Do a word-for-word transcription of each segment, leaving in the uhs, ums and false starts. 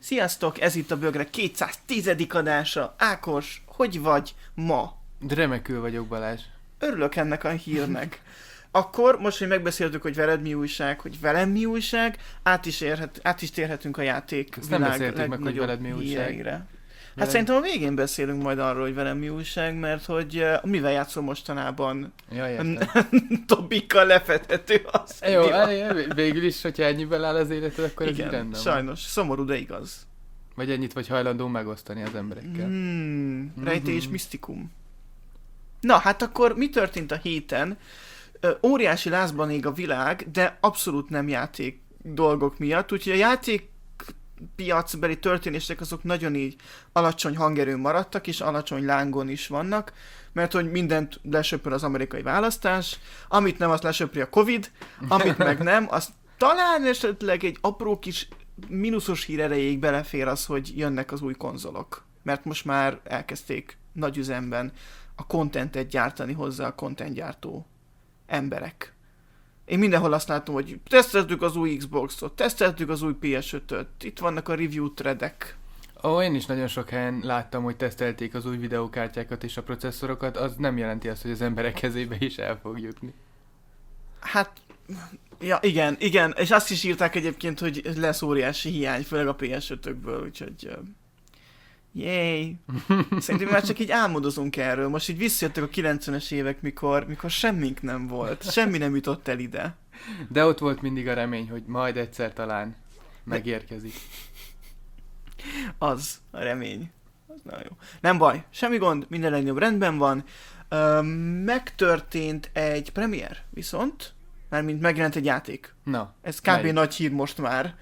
Sziasztok, ez itt a Bögre kétszáztízedik adása. Ákos, hogy vagy ma? De remekül vagyok, Balázs. Örülök ennek a hírnek. Akkor most, hogy megbeszéltük, hogy veled mi újság, hogy velem mi újság, át is, érhet, át is térhetünk a játék Ezt nem világ beszéltük meg, hogy veled mi újság. híreire. Hát Veled... szerintem a végén beszélünk majd arról, hogy velem mi újság, mert hogy uh, mivel játszol mostanában? Ja, értem. Tobikkal lefedhető az. Jó, végül is, hogyha ennyiben áll az életed, akkor igen, ez így rendben sajnos. Szomorú, de igaz. Vagy ennyit vagy hajlandó megosztani az emberekkel. Mm, rejtély és misztikum. Na, hát akkor mi történt a héten? Ö, óriási lázban ég a világ, de abszolút nem játék dolgok miatt, úgyhogy a játékpiacbeli történések azok nagyon így alacsony hangerőn maradtak, és alacsony lángon is vannak, mert hogy mindent lesöpör az amerikai választás, amit nem, azt lesöpri a Covid, amit meg nem, azt talán esetleg egy apró kis mínuszos hír erejéig belefér az, hogy jönnek az új konzolok. Mert most már elkezdték nagy üzemben a contentet gyártani hozzá a content gyártó emberek. Én mindenhol azt látom, hogy teszteltük az új Xboxot, teszteltük az új pé es ötöt, itt vannak a review threadek. Ó, én is nagyon sok helyen láttam, hogy tesztelték az új videókártyákat és a processzorokat, az nem jelenti azt, hogy az emberek kezébe is el fog jutni. Hát, ja, igen, igen, és azt is írták egyébként, hogy lesz óriási hiány, főleg a pé es ötökből, úgyhogy... Uh, Jéj! Szerintem már csak így álmodozunk erről. Most így visszajöttek a kilencvenes évek, mikor, mikor semmink nem volt. Semmi nem jutott el ide. De ott volt mindig a remény, hogy majd egyszer talán megérkezik. Az a remény. Az nagyon jó. Nem baj, semmi gond, minden legnagyobb rendben van. Üm, megtörtént egy premier, viszont, mármint megjelent egy játék. Na. Ez kb. Melyik? Nagy hír most már.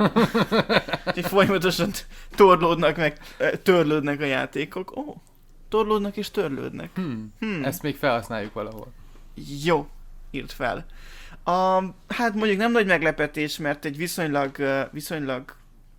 Úgyhogy folyamatosan torlódnak meg, törlődnek a játékok. Ó, oh, torlódnak és törlődnek. Hmm. Hmm. Ezt még felhasználjuk valahol. Jó, írt fel. A, hát mondjuk nem nagy meglepetés, mert egy viszonylag, viszonylag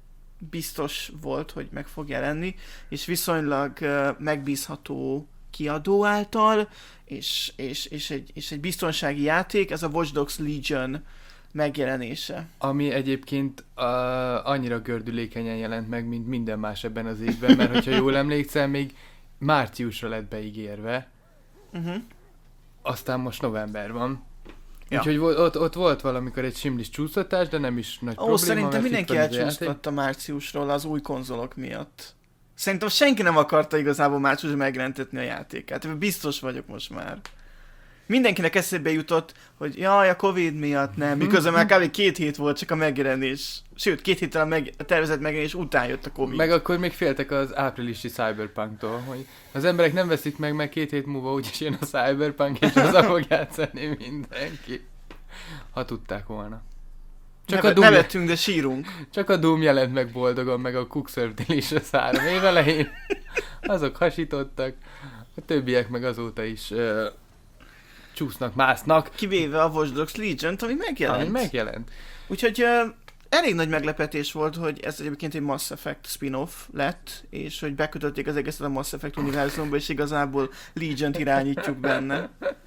biztos volt, hogy meg fog jelenni, és viszonylag megbízható kiadó által, és, és, és, egy, és egy biztonsági játék, ez a Watch Dogs Legion megjelenése. Ami egyébként uh, annyira gördülékenyen jelent meg, mint minden más ebben az évben, mert hogyha jól emlékszel, még márciusra lett beígérve, uh-huh. Aztán most november van. Ja. Úgyhogy ott, ott volt valamikor egy simlis csúsztatás, de nem is nagy Ó, probléma. Ó, szerintem mindenki elcsúsztatta márciusról az új konzolok miatt. Szerintem senki nem akarta igazából márciusra megjelentetni a játékát. Biztos vagyok most már. Mindenkinek eszébe jutott, hogy jaj, a Covid miatt nem, miközben már kb. két hét volt csak a megjelenés. Sőt, két héttel a, meg, a tervezett megjelenés után jött a Covid. Meg akkor még féltek az áprilisi Cyberpunktól, hogy az emberek nem veszik meg, meg két hét múlva úgyis jön a Cyberpunk, és azzal fog játszani mindenki. Ha tudták volna. Csak Neve, a Doom... Nevettünk, de sírunk. Csak a Doom jelent meg boldogan, meg a Cookserve Delicious három év elején. Azok hasítottak, a többiek meg azóta is uh, csúsznak, másznak. Kivéve a Watch Dogs Legion-t, ami megjelent. Ami megjelent. Úgyhogy uh, elég nagy meglepetés volt, hogy ez egyébként egy Mass Effect spin-off lett, és hogy bekötötték az egészet a Mass Effect univerzumba, és igazából Legion-t irányítjuk benne.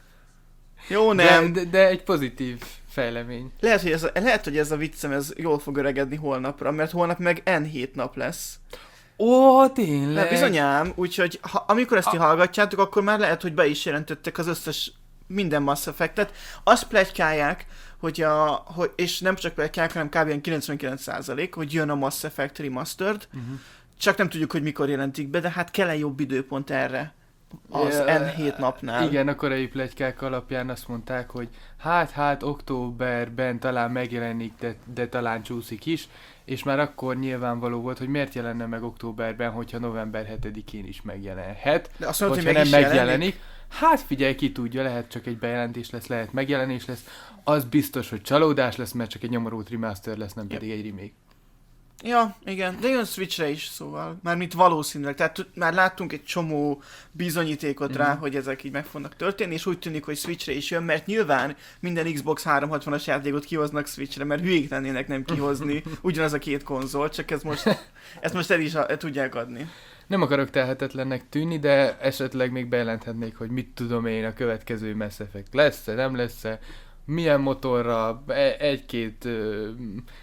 Jó, nem. De, de, de egy pozitív fejlemény. Lehet hogy, ez a, lehet, hogy ez a viccem ez jól fog öregedni holnapra, mert holnap meg en hét nap lesz. Ó, tényleg? De bizonyám, úgyhogy ha, amikor ezt ti hallgatjátok, akkor már lehet, hogy be is jelentettek az összes minden Mass Effectet. Azt pletykálják, hogy a, hogy, és nem csak pletykálják, hanem kb. kilencvenkilenc százalék, hogy jön a Mass Effect Remastered. Uh-huh. Csak nem tudjuk, hogy mikor jelentik be, de hát kell egy jobb időpont erre. Az yeah, en hét napnál. Igen, a korai pletykák alapján azt mondták, hogy hát-hát októberben talán megjelenik, de, de talán csúszik is, és már akkor nyilvánvaló volt, hogy miért jelenne meg októberben, hogyha november hetedikén is megjelenhet. De azt mondod, hogyha hogy meg nem is megjelenik. Jelenik? Hát figyelj, ki tudja, lehet csak egy bejelentés lesz, lehet megjelenés lesz. Az biztos, hogy csalódás lesz, mert csak egy nyomorult remaster lesz, nem pedig egy remake. Ja, igen, de jön Switchre is, szóval, mármint valószínűleg, tehát már láttunk egy csomó bizonyítékot mm. rá, hogy ezek így meg fognak történni, és úgy tűnik, hogy Switchre is jön, mert nyilván minden Xbox háromszázhatvanas játékot kihoznak Switchre, mert hülyék lennének nem kihozni ugyanaz a két konzol, csak ez most, ezt most el is el tudják adni. Nem akarok telhetetlennek tűnni, de esetleg még bejelenthetnék, hogy mit tudom én, a következő Mass Effect lesz-e, nem lesz-e, milyen motorra, egy-két...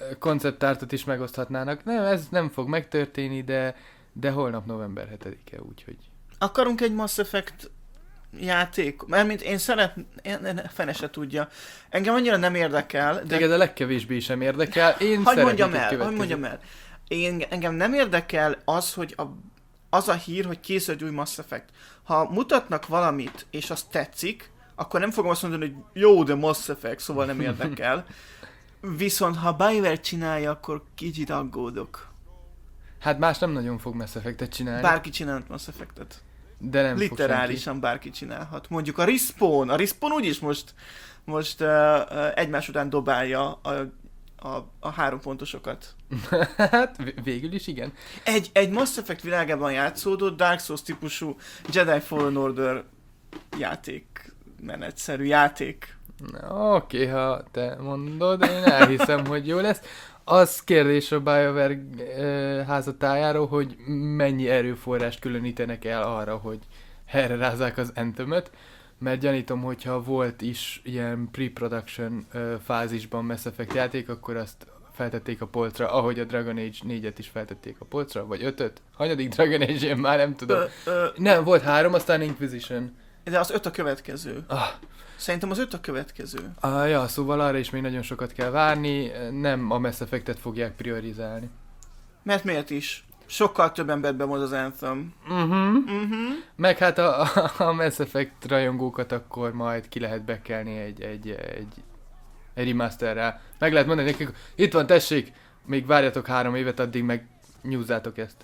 konceptártot is megoszthatnának. Nem, ez nem fog megtörténni, de, de holnap november hetedike, úgyhogy... Akarunk egy Mass Effect játék? Mert mint én szeret... Én, fene se tudja. Engem annyira nem érdekel, de... Téged a legkevésbé sem érdekel. Én hadd szeretnék mondjam egy el, következő. hadd mondjam el. Én, engem nem érdekel az, hogy a, az a hír, hogy készül egy új Mass Effect. Ha mutatnak valamit, és az tetszik, akkor nem fogom azt mondani, hogy jó, de Mass Effect, szóval nem érdekel. Viszont ha BioWare csinálja, akkor kicsit aggódok. Hát más nem nagyon fog Mass Effectet csinálni. Bárki csinálhat Mass Effectet. De nem Literálisan bárki csinálhat. Mondjuk a Respawn. A Respawn úgyis most, most uh, uh, egymás után dobálja a, a, a három pontosokat. Hát végül is igen. Egy, egy Mass Effect világában játszódott Dark Souls típusú Jedi Fallen Order játék, menetszerű játék. Oké, okay, ha te mondod, én elhiszem, hogy jó lesz. Az kérdés a BioWare e, házatájáról, hogy mennyi erőforrást különítenek el arra, hogy erre rázzák az Anthemöt, mert gyanítom, hogyha volt is ilyen pre-production e, fázisban Mass Effect játék, akkor azt feltették a polcra, ahogy a Dragon Age négyet is feltették a polcra, vagy ötöt. Hanyadik Dragon Age, én már nem tudom. Ö, ö, nem, volt három, aztán Inquisition. De az öt a következő. Ah. Szerintem az öt a következő. Ah, ja, szóval arra is még nagyon sokat kell várni, nem a Mass Effectet fogják priorizálni. Mert miért is? Sokkal több embert bemond az Anthem. Uh-huh. Uh-huh. Meg hát a, a, a Mass Effect rajongókat akkor majd ki lehet bekelni egy, egy, egy, egy remasterrel. Meg lehet mondani nekik, itt van, tessék, még várjatok három évet, addig meg nyúzzátok ezt.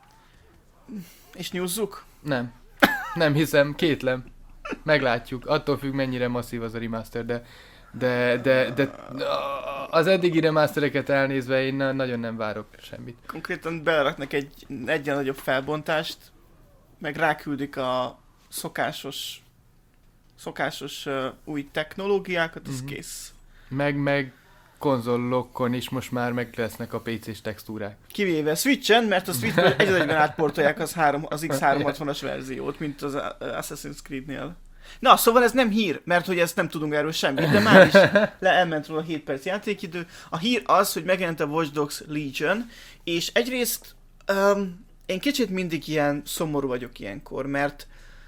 És nyúzzuk? Nem. Nem hiszem, kétlem. Meglátjuk. Attól függ, mennyire masszív az a remaster, de, de, de, de az eddigi remastereket elnézve én nagyon nem várok semmit. Konkrétan beleraknak egy egyen nagyobb felbontást, meg ráküldik a szokásos szokásos uh, új technológiákat, az mm-hmm. kész. Meg, meg konzolokon is most már meg lesznek a pé cés textúrák. Kivéve Switchen, mert a Switchből egy egyben átportolják az, három, az iksz háromszázhatvanas verziót, mint az Assassin's Creed-nél. Na, szóval ez nem hír, mert hogy ezt nem tudunk erről semmit, de már is le elment róla hét perc játékidő. A hír az, hogy megjelent a Watch Dogs Legion, és egyrészt um, én kicsit mindig ilyen szomorú vagyok ilyenkor, mert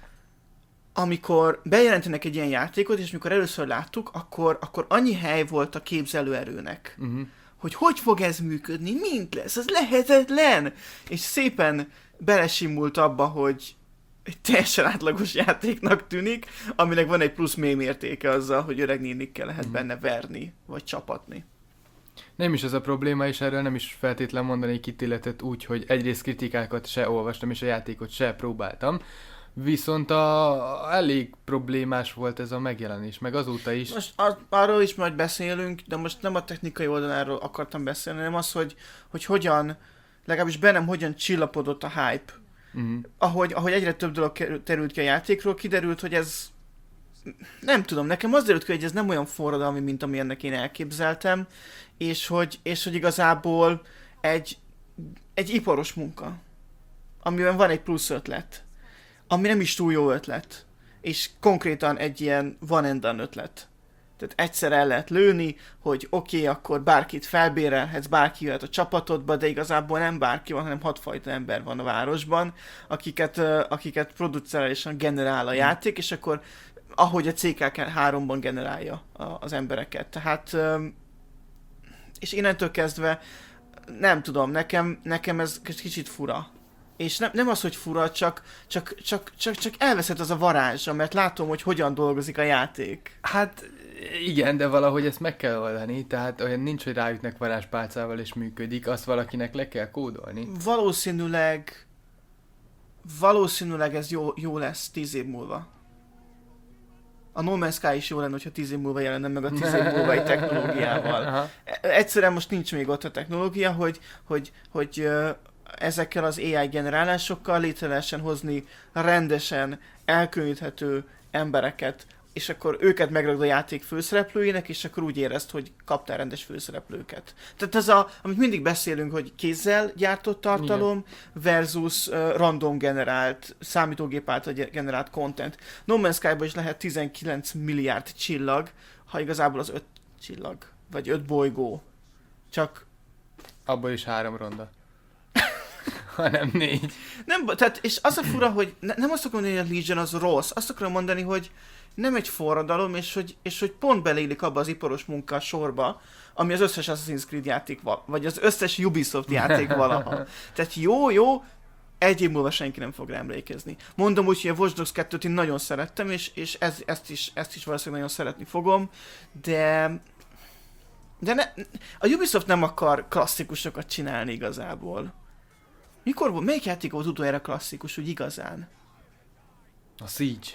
amikor bejelentenek egy ilyen játékot, és amikor először láttuk, akkor, akkor annyi hely volt a képzelőerőnek, uh-huh. hogy hogy fog ez működni, mint lesz, ez lehetetlen! És szépen belesimult abba, hogy egy teljesen átlagos játéknak tűnik, aminek van egy plusz mém értéke azzal, hogy öreg nénikkel lehet uh-huh. benne verni, vagy csapatni. Nem is ez a probléma, és erről nem is feltétlen mondanék ítéletet úgy, hogy egyrészt kritikákat se olvastam, és a játékot se próbáltam, viszont a, elég problémás volt ez a megjelenés, meg azóta is. Most ar- arról is majd beszélünk, de most nem a technikai oldaláról akartam beszélni, hanem az, hogy, hogy hogyan, legalábbis bennem hogyan csillapodott a hype. Uh-huh. Ahogy, ahogy egyre több dolog terült ki a játékról, kiderült, hogy ez, nem tudom, nekem az derült ki, hogy ez nem olyan forradalmi, mint amilyennek én elképzeltem, és hogy, és hogy igazából egy, egy iparos munka, amiben van egy plusz ötlet, ami nem is túl jó ötlet, és konkrétan egy ilyen one and done ötlet. Tehát egyszer el lehet lőni, hogy oké, okay, akkor bárkit felbérelhetsz, bárki jöhet a csapatodba, de igazából nem bárki van, hanem hatfajta ember van a városban, akiket, akiket producerálisan generál a játék, és akkor ahogy a cé ká háromban generálja az embereket. Tehát, és innentől kezdve, nem tudom, nekem, nekem ez kicsit fura. És nem, nem az, hogy fura, csak, csak, csak, csak, csak elveszett az a varázsa, mert látom, hogy hogyan dolgozik a játék. Hát igen, de valahogy ezt meg kell oldani, tehát olyan nincs, hogy ráütnek varázspálcával és működik, azt valakinek le kell kódolni. Valószínűleg, valószínűleg ez jó, jó lesz tíz év múlva. A No Man's Sky is jó lenne, hogyha tíz év múlva jelenne meg a tíz év múlva egy technológiával. Egyszerűen most nincs még ott a technológia, hogy, hogy, hogy ezekkel az á i generálásokkal létre lehessen hozni rendesen elkülöníthető embereket, és akkor őket megragd a játék főszereplőjének, és akkor úgy érezd, hogy kaptál rendes főszereplőket. Tehát ez a, amit mindig beszélünk, hogy kézzel gyártott tartalom versus uh, random generált, számítógép által generált content. No Man's Sky-ban is lehet tizenkilenc milliárd csillag, ha igazából az öt csillag, vagy öt bolygó. Csak... Abból is három ronda. Hanem négy. Nem, tehát, és az a fura, hogy ne, nem azt akarom mondani, hogy a Legion az rossz, azt akarom mondani, hogy nem egy forradalom, és hogy, és hogy pont belélik abba az iparos munka sorba, ami az összes Assassin's Creed játék, vagy az összes Ubisoft játék valaha. Tehát jó, jó, egy év múlva senki nem fog rá emlékezni. Mondom úgy, hogy a Watch Dogs kettőt én nagyon szerettem, és, és ez, ezt, is, ezt is valószínűleg nagyon szeretni fogom, de... De ne, a Ubisoft nem akar klasszikusokat csinálni igazából. Mikor volt? Melyik játék volt utoljára klasszikus, úgy igazán? A Siege.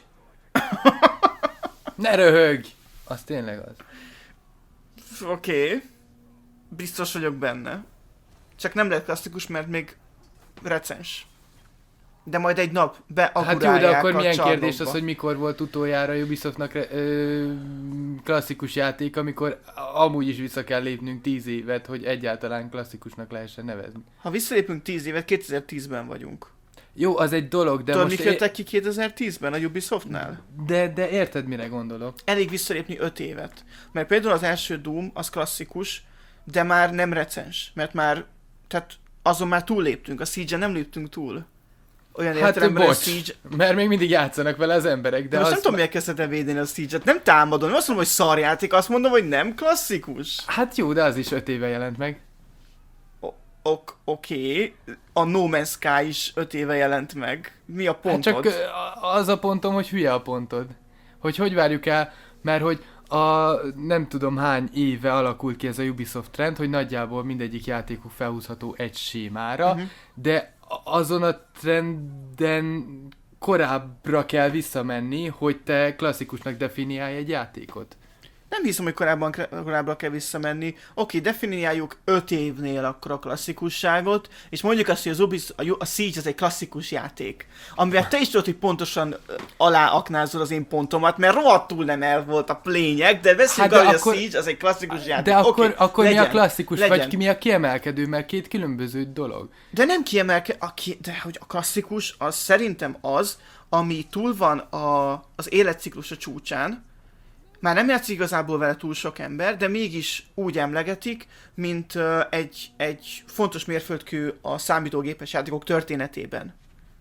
Ne röhögj! Az tényleg az. Oké. Okay. Biztos vagyok benne. Csak nem lehet klasszikus, mert még recens. De majd egy nap beagurálják. Hát jó, de akkor milyen csarnokba. kérdés az, hogy mikor volt utoljára Ubisoftnak ö, klasszikus játék, amikor amúgy is vissza kell lépnünk tíz évet, hogy egyáltalán klasszikusnak lehessen nevezni. Ha visszalépünk tíz évet, kétezer-tízben vagyunk. Jó, az egy dolog, de Tudod, most... Tudod, é... ki kétezer-tízben a Ubisoftnál? De, de érted, mire gondolok? Elég visszalépni öt évet. Mert például az első Doom, az klasszikus, de már nem recens. Mert már, tehát azon már túlléptünk, a Siege-en nem léptünk túl. Olyan hát értelemben bocs, a Siege... mert még mindig játszanak vele az emberek, de, de most azt... nem tudom, miért kezdted el védeni a Siege-et. Nem támadom, nem azt mondom, hogy szarjáték, azt mondom, hogy nem klasszikus. Hát jó, de az is öt éve jelent meg. Ok, oké, okay. A No Man's Sky is öt éve jelent meg. Mi a pontod? Hát csak az a pontom, hogy hülye a pontod. Hogy hogy várjuk el, mert hogy a nem tudom hány éve alakult ki ez a Ubisoft trend, hogy nagyjából mindegyik játékuk felhúzható egy sémára, uh-huh. de azon a trenden korábbra kell visszamenni, hogy te klasszikusnak definiálj egy játékot. Nem hiszem, hogy korábban, korábbra kell visszamenni. Oké, definiáljuk öt évnél akkor a klasszikusságot, és mondjuk azt, hogy az Ubisoft, a Siege az egy klasszikus játék. Amivel te is tudod, hogy pontosan aláaknázol az én pontomat, mert rohadtul nem el volt a lényeg, de beszéljünk hát arra, hogy a Siege az egy klasszikus játék. De akkor, okay, akkor legyen, mi a klasszikus, legyen. vagy ki, mi a kiemelkedő, mert két különböző dolog. De nem kiemelkedő, de hogy a klasszikus, az szerintem az, ami túl van a, az életciklus a csúcsán. Már nem játszik igazából vele túl sok ember, de mégis úgy emlegetik, mint uh, egy, egy fontos mérföldkő a számítógépes játékok történetében.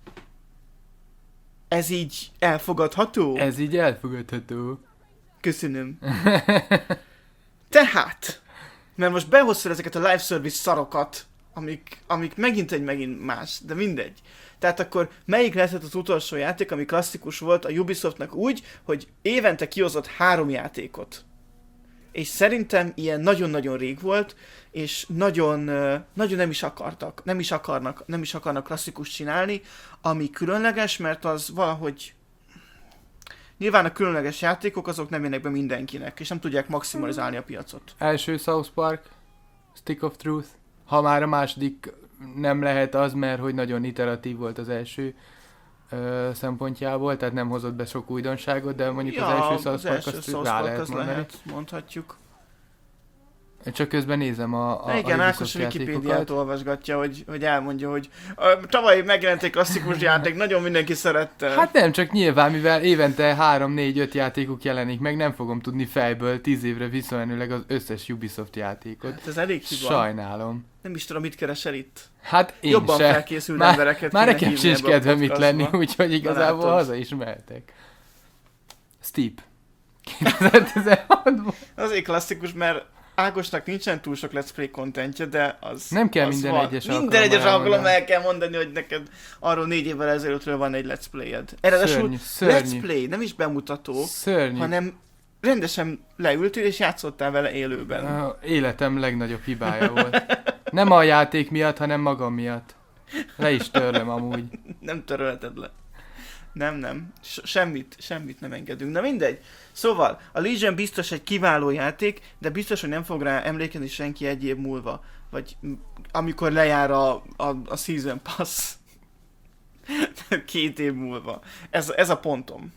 Ez így elfogadható? Ez így elfogadható. Köszönöm. Tehát, mert most behoztad ezeket a live service szarokat, amik, amik megint egy megint más, de mindegy. Tehát akkor melyik lehetett az utolsó játék, ami klasszikus volt a Ubisoftnak úgy, hogy évente kihozott három játékot. És szerintem ilyen nagyon-nagyon rég volt, és nagyon, nagyon nem is akartak, nem is akarnak, nem is akarnak klasszikus csinálni, ami különleges, mert az valahogy... Nyilván a különleges játékok azok nem jönnek be mindenkinek, és nem tudják maximalizálni a piacot. Első South Park, Stick of Truth. Ha már a második nem lehet az, mert hogy nagyon iteratív volt az első ö, szempontjából, tehát nem hozott be sok újdonságot, de mondjuk ja, az első South Park azt South rá lehet mondani. Lehet, mondhatjuk. Csak közben nézem a, a, igen, a Ákos a Wikipédiát olvasgatja, hogy, hogy elmondja, hogy tavaly megjelent egy klasszikus játék, nagyon mindenki szerette. Hát nem, csak nyilván, mivel évente három négy öt játékuk jelenik meg, nem fogom tudni fejből tíz évre visszamenőleg az összes Ubisoft játékot. Hát ez elég hiba. Sajnálom. Nem is tudom, mit keresel itt. Hát én Jobban se. felkészült már, embereket már nekem sincs kedvem itt lenni, úgyhogy igazából haza is mehetek. Steep. kétezer-tizenhatban Azért klasszikus, mert Ágosnak nincsen túl sok Let's Play contentje, de az... Nem kell az minden van. egyes Minden egyes alkalom el kell mondani, hogy neked arról négy évvel ezelőttről van egy Let's Play-ed. Eredetül Let's Play, nem is bemutató, szörnyű. hanem rendesen leültél és játszottál vele élőben. Uh, életem legnagyobb hibája volt. Nem a játék miatt, hanem magam miatt. Le is törlöm amúgy. Nem törölheted le. Nem, nem. Semmit, semmit nem engedünk. Na mindegy. Szóval, a Legion biztos egy kiváló játék, de biztos, hogy nem fog rá emlékezni senki egy év múlva. Vagy amikor lejár a, a, a Season Pass. Két év múlva. Ez, ez a pontom.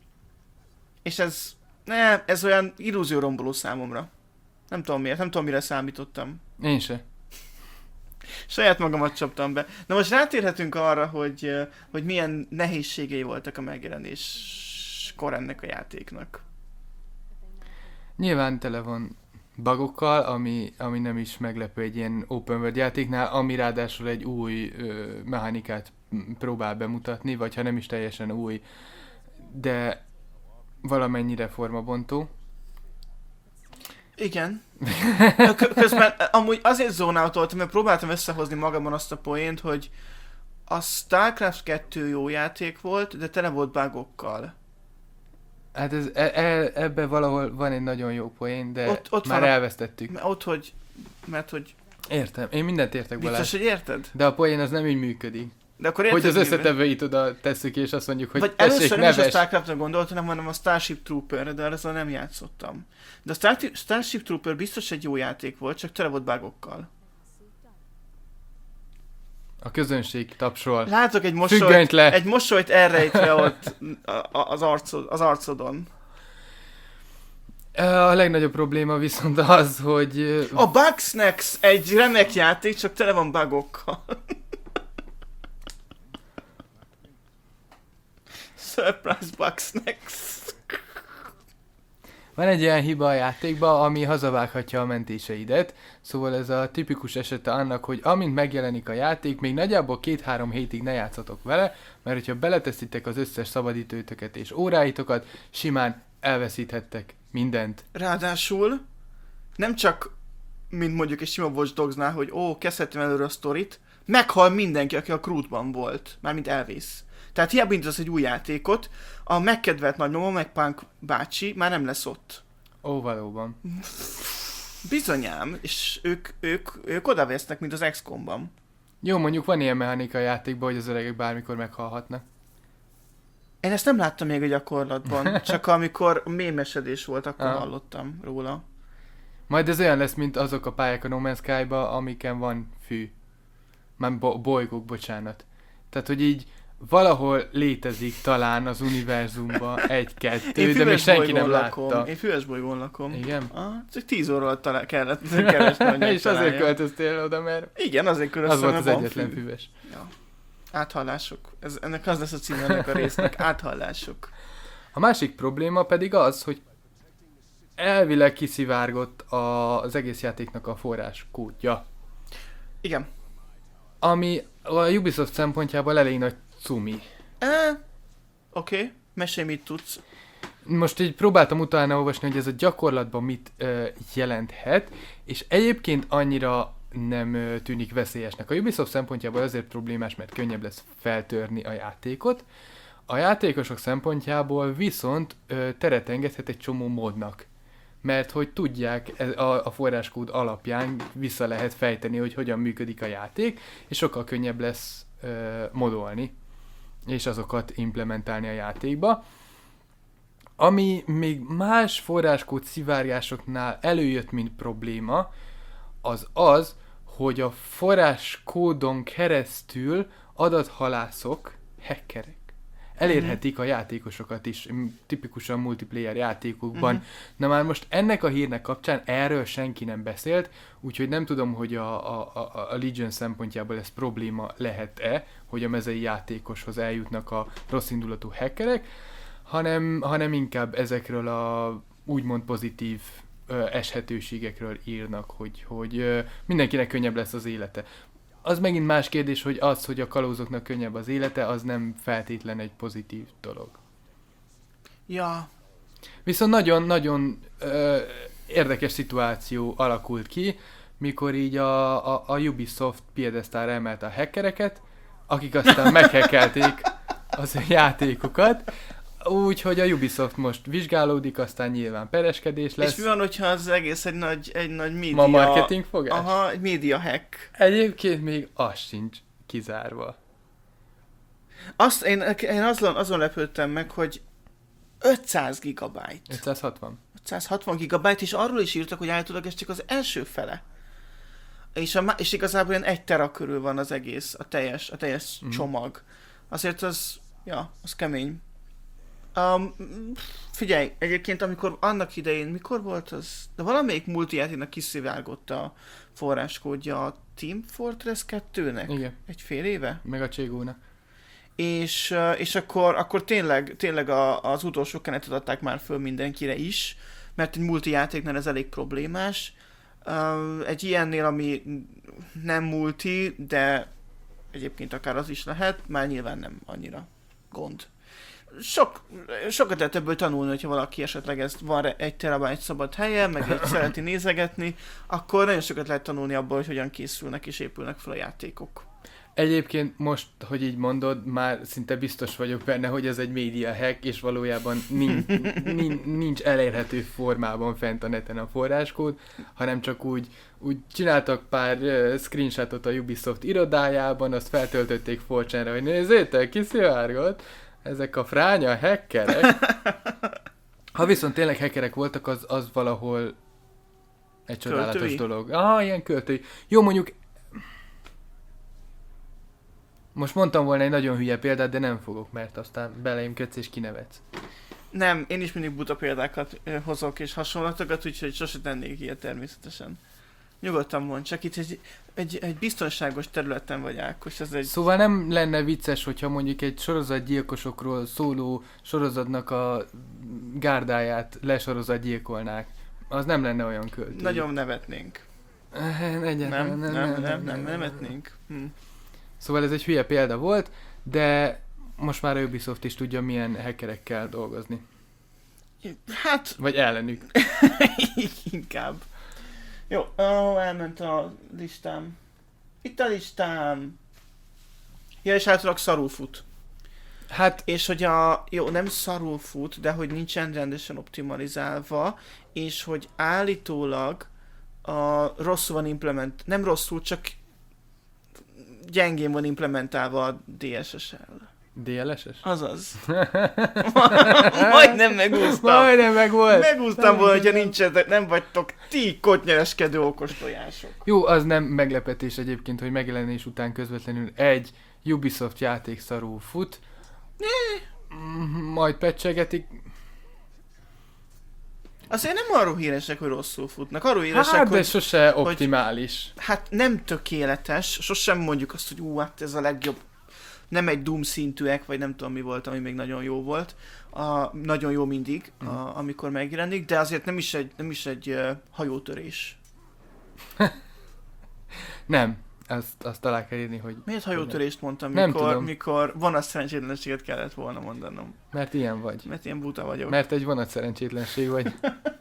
És ez, ne, ez olyan illúzióromboló számomra. Nem tudom miért, nem tudom mire számítottam. Én se. Saját magamat csaptam be. Na most rátérhetünk arra, hogy, hogy milyen nehézségei voltak a megjelenéskor ennek a játéknak. Nyilván tele van bugokkal, ami, ami nem is meglepő egy ilyen open world játéknál, ami ráadásul egy új ö, mechanikát próbál bemutatni, vagy ha nem is teljesen új, de valamennyire formabontó. Igen. Közben amúgy azért zónáltoltam, mert próbáltam összehozni magamon azt a poént, hogy a StarCraft kettő jó játék volt, de tele volt bugokkal. Hát ez, e, e, ebben valahol van egy nagyon jó poén, de ott, ott már van elvesztettük. A, ott, hogy... Mert hogy... Értem, én mindent értek, Balázs. Biztos, hogy érted? De a poén az nem így működik. De akkor érted, hogy az összetevőit oda tesszük, és azt mondjuk, hogy vagy tessék, először nem is neves. a StarCraftra gondoltam, hanem a Starship Trooperre, de azzal nem játszottam. De a Star- Starship Trooper biztos egy jó játék volt, csak tele volt bugokkal. A közönség tapsol. Látok egy mosolyt, le. egy mosolyt elrejtve ott az, arcod, az arcodon. A legnagyobb probléma viszont az, hogy... A Bugsnax egy remek játék, csak tele van bugokkal. Surprise Bugsnax. Van egy ilyen hiba a játékban, ami hazavághatja a mentéseidet, szóval ez a tipikus esete annak, hogy amint megjelenik a játék, még nagyjából két-három hétig ne játszatok vele, mert hogyha beleteszitek az összes szabadidőtöket és óráitokat, simán elveszíthettek mindent. Ráadásul nem csak, mint mondjuk egy sima Watch Dogsnál, hogy ó, kezdhetem előre a sztorit, meghal mindenki, aki a Crewban volt, mármint elvész. Tehát hiába indítasz egy új játékot, a megkedvelt nagymama, meg Punk bácsi már nem lesz ott. Ó, valóban. Bizonyám, és ők, ők, ők odavesznek, mint az iksz komban. Jó, mondjuk van ilyen mechanika a játékban, hogy az öregek bármikor meghalhatnak. Én ezt nem láttam még a gyakorlatban, csak amikor mémesedés volt, akkor ah. hallottam róla. Majd ez olyan lesz, mint azok a pályák a No Man's Sky-ba, amiken van fű. Már bo- bolygók, bocsánat. Tehát, hogy így valahol létezik talán az univerzumban egy-kettő, de még senki nem lakom. látta. Én füves bolygón lakom. Igen? Ah, csak tíz óra alatt talál, kellett keresni. És azért költöztél oda, mert igen, azért költöztem, az volt az van egyetlen fű. füves. Ja. Áthallások. Ez, ennek az lesz a címe ennek a résznek. Áthallások. A másik probléma pedig az, hogy elvileg kiszivárgott a, az egész játéknak a forráskódja. Igen. Ami a Ubisoft szempontjából elég nagy cumi. Eh, Oké, okay. Mesélj, mit tudsz. Most így próbáltam utána olvasni, hogy ez a gyakorlatban mit ö, jelenthet, és egyébként annyira nem ö, tűnik veszélyesnek. A Ubisoft szempontjából azért problémás, mert könnyebb lesz feltörni a játékot. A játékosok szempontjából viszont ö, teret engedhet egy csomó módnak. Mert hogy tudják, a, a forráskód alapján vissza lehet fejteni, hogy hogyan működik a játék, és sokkal könnyebb lesz ö, modolni, és azokat implementálni a játékba. Ami még más forráskód szivárgásoknál előjött, mint probléma, az az, hogy a forráskódon keresztül adathalászok, hackerek, elérhetik a játékosokat is, tipikusan multiplayer játékokban. Uh-huh. Na már most ennek a hírnek kapcsán erről senki nem beszélt, úgyhogy nem tudom, hogy a, a, a, a Legion szempontjából ez probléma lehet-e, hogy a mezei játékoshoz eljutnak a rosszindulatú hackerek, hanem, hanem inkább ezekről a úgymond pozitív ö, eshetőségekről írnak, hogy, hogy ö, mindenkinek könnyebb lesz az élete. Az megint más kérdés, hogy az, hogy a kalózoknak könnyebb az élete, az nem feltétlen egy pozitív dolog. Ja. Viszont nagyon-nagyon ö, érdekes szituáció alakult ki, mikor így a, a, a Ubisoft piedesztára emelte a hackereket, akik aztán meghackelték az játékokat, úgyhogy a Ubisoft most vizsgálódik, aztán nyilván pereskedés lesz. És mi van, hogyha az egész egy nagy, egy nagy média... Ma marketing fogás? Aha, egy média hack. Egyébként még az sincs kizárva. Azt, én, én azon, azon lepődtem meg, hogy ötszáz gigabyte. ötszázhatvan. ötszázhatvan gigabyte, és arról is írtak, hogy állítólag ez csak az első fele. És, a, és igazából ilyen egy tera körül van az egész, a teljes, a teljes mm. csomag. Azért az, ja, az kemény. Um, figyelj, egyébként amikor annak idején, mikor volt az? De valamelyik multijátéknak kiszivárgott a forráskódja a Team Fortress kettőnek. Igen. Egy fél éve? Meg a Cségónak. És, és akkor, akkor tényleg, tényleg a, az utolsó kenetet adták már föl mindenkire is, mert egy multijátéknál ez elég problémás. Uh, egy ilyennél, ami nem multi, de egyébként akár az is lehet, már nyilván nem annyira gond. Sok, sokat lehet ebből tanulni, hogyha valaki esetleg ezt van egy terabájt szabad helye, meg egy szereti nézegetni, akkor nagyon sokat lehet tanulni abból, hogy hogyan készülnek és épülnek fel a játékok. Egyébként most, hogy így mondod, már szinte biztos vagyok benne, hogy ez egy média hack, és valójában nincs, nincs, nincs elérhető formában fent a neten a forráskód, hanem csak úgy, úgy csináltak pár uh, screenshotot a Ubisoft irodájában, azt feltöltötték four chanre, hogy nézzétek, kiszivárgott, ezek a fránya hackerek. Ha viszont tényleg hackerek voltak, az, az valahol egy csodálatos Költői? dolog. Ah, ilyen költői. Jó, mondjuk most mondtam volna egy nagyon hülye példát, de nem fogok, mert aztán beleimködsz és kinevetsz. Nem, én is mindig buta példákat ö, hozok és hasonlatokat, úgyhogy sose tennék ilyet természetesen. Nyugodtan mondd, csak itt egy, egy, egy biztonságos területen vagy, Ákos, ez egy... Szóval nem lenne vicces, hogyha mondjuk egy sorozatgyilkosokról szóló sorozatnak a gárdáját lesorozatgyilkolnák. Az nem lenne olyan költő. Nagyon nevetnénk. Nem, Nem, nem, nem, nem, nem, nem nevetnénk. Hm. Szóval ez egy hülye példa volt, de most már a Ubisoft is tudja, milyen hackerekkel dolgozni. Hát... Vagy ellenük. Inkább. Jó, oh, elment a listám. Itt a listám. Ja, és általában szarul fut. Hát... És hogy a... Jó, nem szarul fut, de hogy nincsen rendesen optimalizálva, és hogy állítólag a rosszul van implement... Nem rosszul, csak gyengén van implementálva a dé es es el. dé el es es? Azaz. Majdnem megúsztam. Majdnem meg volt. Megúsztam volna, hogyha nincsetek, nem vagytok ti kottnyereskedő okos tojások. Jó, az nem meglepetés egyébként, hogy megjelenés után közvetlenül egy Ubisoft játék szarul fut. Majd patchegetik. Azért nem arról híresek, hogy rosszul futnak. Arról híresek, Hát, de hogy... sose optimális. Hát nem tökéletes. Sosem mondjuk azt, hogy ú, hát ez a legjobb. Nem egy Doom szintűek, vagy nem tudom mi volt, ami még nagyon jó volt. A, nagyon jó mindig, Mm. a, amikor megjelenik, de azért nem is egy, nem is egy uh, hajótörés. Nem. Azt, azt alá kell írni, hogy... Miért hajótörést mondtam, Nem mikor, tudom. mikor vonat szerencsétlenséget kellett volna mondanom? Mert ilyen vagy. Mert ilyen buta vagyok. Mert egy vonat szerencsétlenség vagy.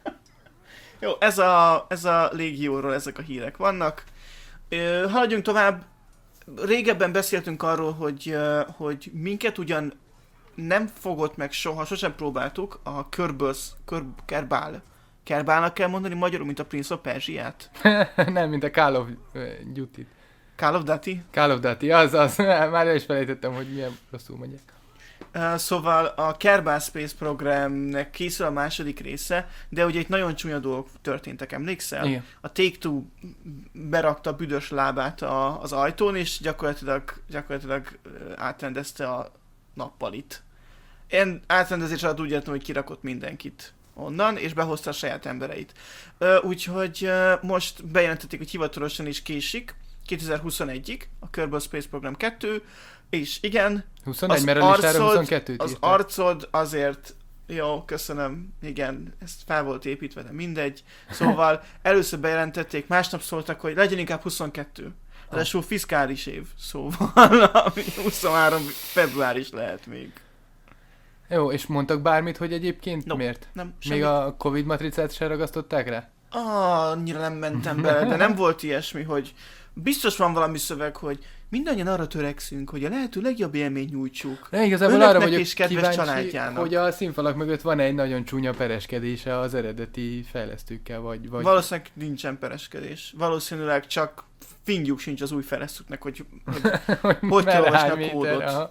Jó, ez a, ez a légióról ezek a hírek vannak. Ö, haladjunk tovább. Régebben beszéltünk arról, hogy, ö, hogy minket ugyan nem fogott meg soha, sosem próbáltuk a Körböz, Kör, Kerbál. Kerbálnak kell mondani magyarul, mint a Prince of Persia-t. Nem, mint a Call of Duty. Call of Duty. Call of Duty, az, az. Már el is felejtettem, hogy milyen rosszul mondják. Uh, szóval a Kerbal Space Programnek készül a második része, de ugye itt nagyon csúnya dolgok történtek, emlékszel? Igen. A Take-Two berakta a büdös lábát a, az ajtón, és gyakorlatilag, gyakorlatilag uh, átrendezte a nappalit. Én átrendezés alatt úgy értem, hogy kirakott mindenkit onnan, és behozta a saját embereit. Uh, úgyhogy uh, most bejelentették, hogy hivatalosan is késik, kétezer-huszonegyig a Kerbal Space Program kettő, és igen, huszonegy, az mert a listára arcod- huszonkettőt az írták. arcod azért, jó, köszönöm, igen, ezt fel volt építve, de mindegy. Szóval először bejelentették, másnap szóltak, hogy legyen inkább huszonkettő. Ráadásul fiskális év, szóval ami huszonhárom február is lehet még. Jó, és mondtak bármit, hogy egyébként No, miért? Nem, Még semmi. a Covid matricát se ragasztották rá? Ah, annyira nem mentem bele, de nem volt ilyesmi, hogy biztos van valami szöveg, hogy mindannyian arra törekszünk, hogy a lehető legjobb élményt nyújtsuk. De igazából Önöknek arra vagyok és kedves kíváncsi, családjának. hogy a színfalak mögött van egy nagyon csúnya pereskedése az eredeti fejlesztőkkel, vagy... vagy... Valószínűleg nincsen pereskedés. Valószínűleg csak fingjuk sincs az új fejlesztőknek, hogy hogy, hogy kell merre olvasni hány a méter, kódot. aha.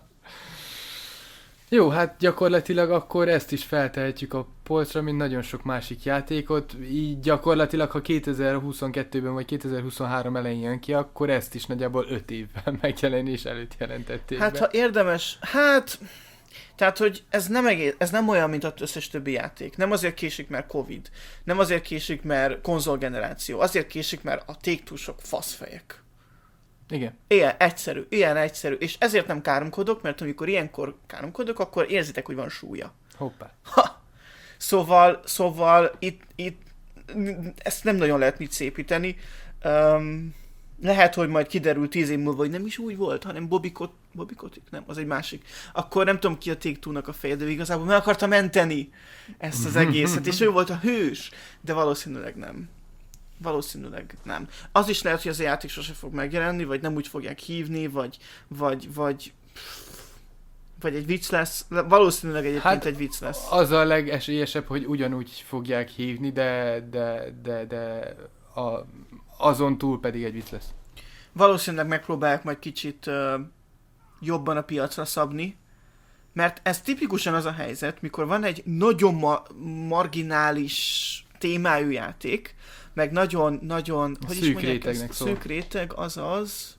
Jó, hát gyakorlatilag akkor ezt is feltehetjük a polcra, mint nagyon sok másik játékot. Így gyakorlatilag, ha kétezer-huszonkettőben vagy kétezer-huszonhárom elején jön ki, akkor ezt is nagyjából öt évvel megjelenés előtt jelentették Hát be. ha érdemes, hát... Tehát, hogy ez nem, egész, ez nem olyan, mint az összes többi játék. Nem azért késik, mert Covid. Nem azért késik, mert konzolgeneráció. Azért késik, mert a Take-Two-sok faszfejek. Igen. Ilyen egyszerű, ilyen egyszerű. És ezért nem káromkodok, mert amikor ilyenkor káromkodok, akkor érzitek, hogy van súlya. Hoppá. Ha! Szóval, szóval itt, itt ezt nem nagyon lehet mit szépíteni. Um, lehet, hogy majd kiderül tíz év múlva, hogy nem is úgy volt, hanem Bobby, Kot- Bobby Kotick, nem, az egy másik. Akkor nem tudom ki a Take-Two-nak a feje, de igazából meg akarta menteni ezt az egészet, és ő volt a hős, de valószínűleg nem. Valószínűleg nem. Az is lehet, hogy az a játék sose fog megjelenni, vagy nem úgy fogják hívni, vagy, vagy, vagy, vagy egy vicc lesz. Valószínűleg egyébként hát egy vicc lesz. Az a legesélyesebb, hogy ugyanúgy fogják hívni, de, de, de, de a, azon túl pedig egy vicc lesz. Valószínűleg megpróbálják majd kicsit uh, jobban a piacra szabni, mert ez tipikusan az a helyzet, mikor van egy nagyon ma- marginális témájú játék, meg nagyon-nagyon, hogy is mondják ezt? Szűk réteg, azaz...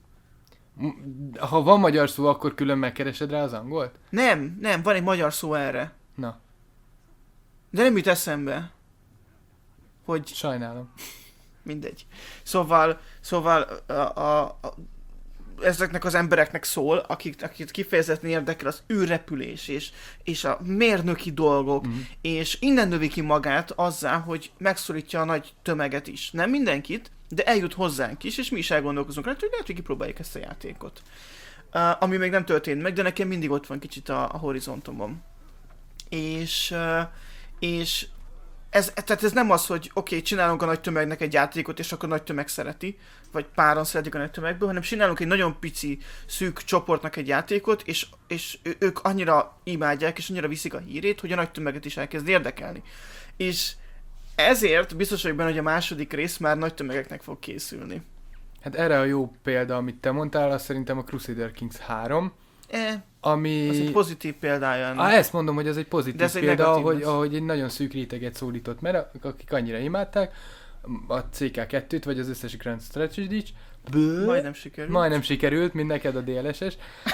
Ha van magyar szó, akkor külön megkeresed rá az angolt? Nem, nem, van egy magyar szó erre. Na. De nem jut eszembe. Hogy... Sajnálom. Mindegy. Szóval, szóval a, a, a, ezeknek az embereknek szól, akik, akik kifejezetten érdekel az űrrepülés, és, és a mérnöki dolgok, mm. és innen növi ki magát azzal, hogy megszorítja a nagy tömeget is. Nem mindenkit, de eljut hozzánk is, és mi is elgondolkozunk rá, hogy lehet, hogy kipróbáljuk ezt a játékot. Uh, ami még nem történt meg, de nekem mindig ott van kicsit a, a horizontomon. És, uh, és ez, tehát ez nem az, hogy oké, okay, csinálunk a nagy tömegnek egy játékot, és akkor a nagy tömeg szereti, vagy páran szeretik a nagy tömegből, hanem csinálunk egy nagyon pici, szűk csoportnak egy játékot, és, és ők annyira imádják, és annyira viszik a hírét, hogy a nagy tömeget is elkezd érdekelni. És ezért biztos vagyok benne, hogy a második rész már nagy tömegeknek fog készülni. Hát erre a jó példa, amit te mondtál, az szerintem a Crusader Kings három, e, ami... Az egy pozitív példája. Ah, ezt mondom, hogy az egy pozitív ez példa, egy ahogy, ahogy egy nagyon szűk réteget szólított, mert akik annyira imádták, a cé ká kettőt, vagy az összes Grand Strategy-t, majdnem sikerült. Majdnem sikerült, mint neked a dé el es es.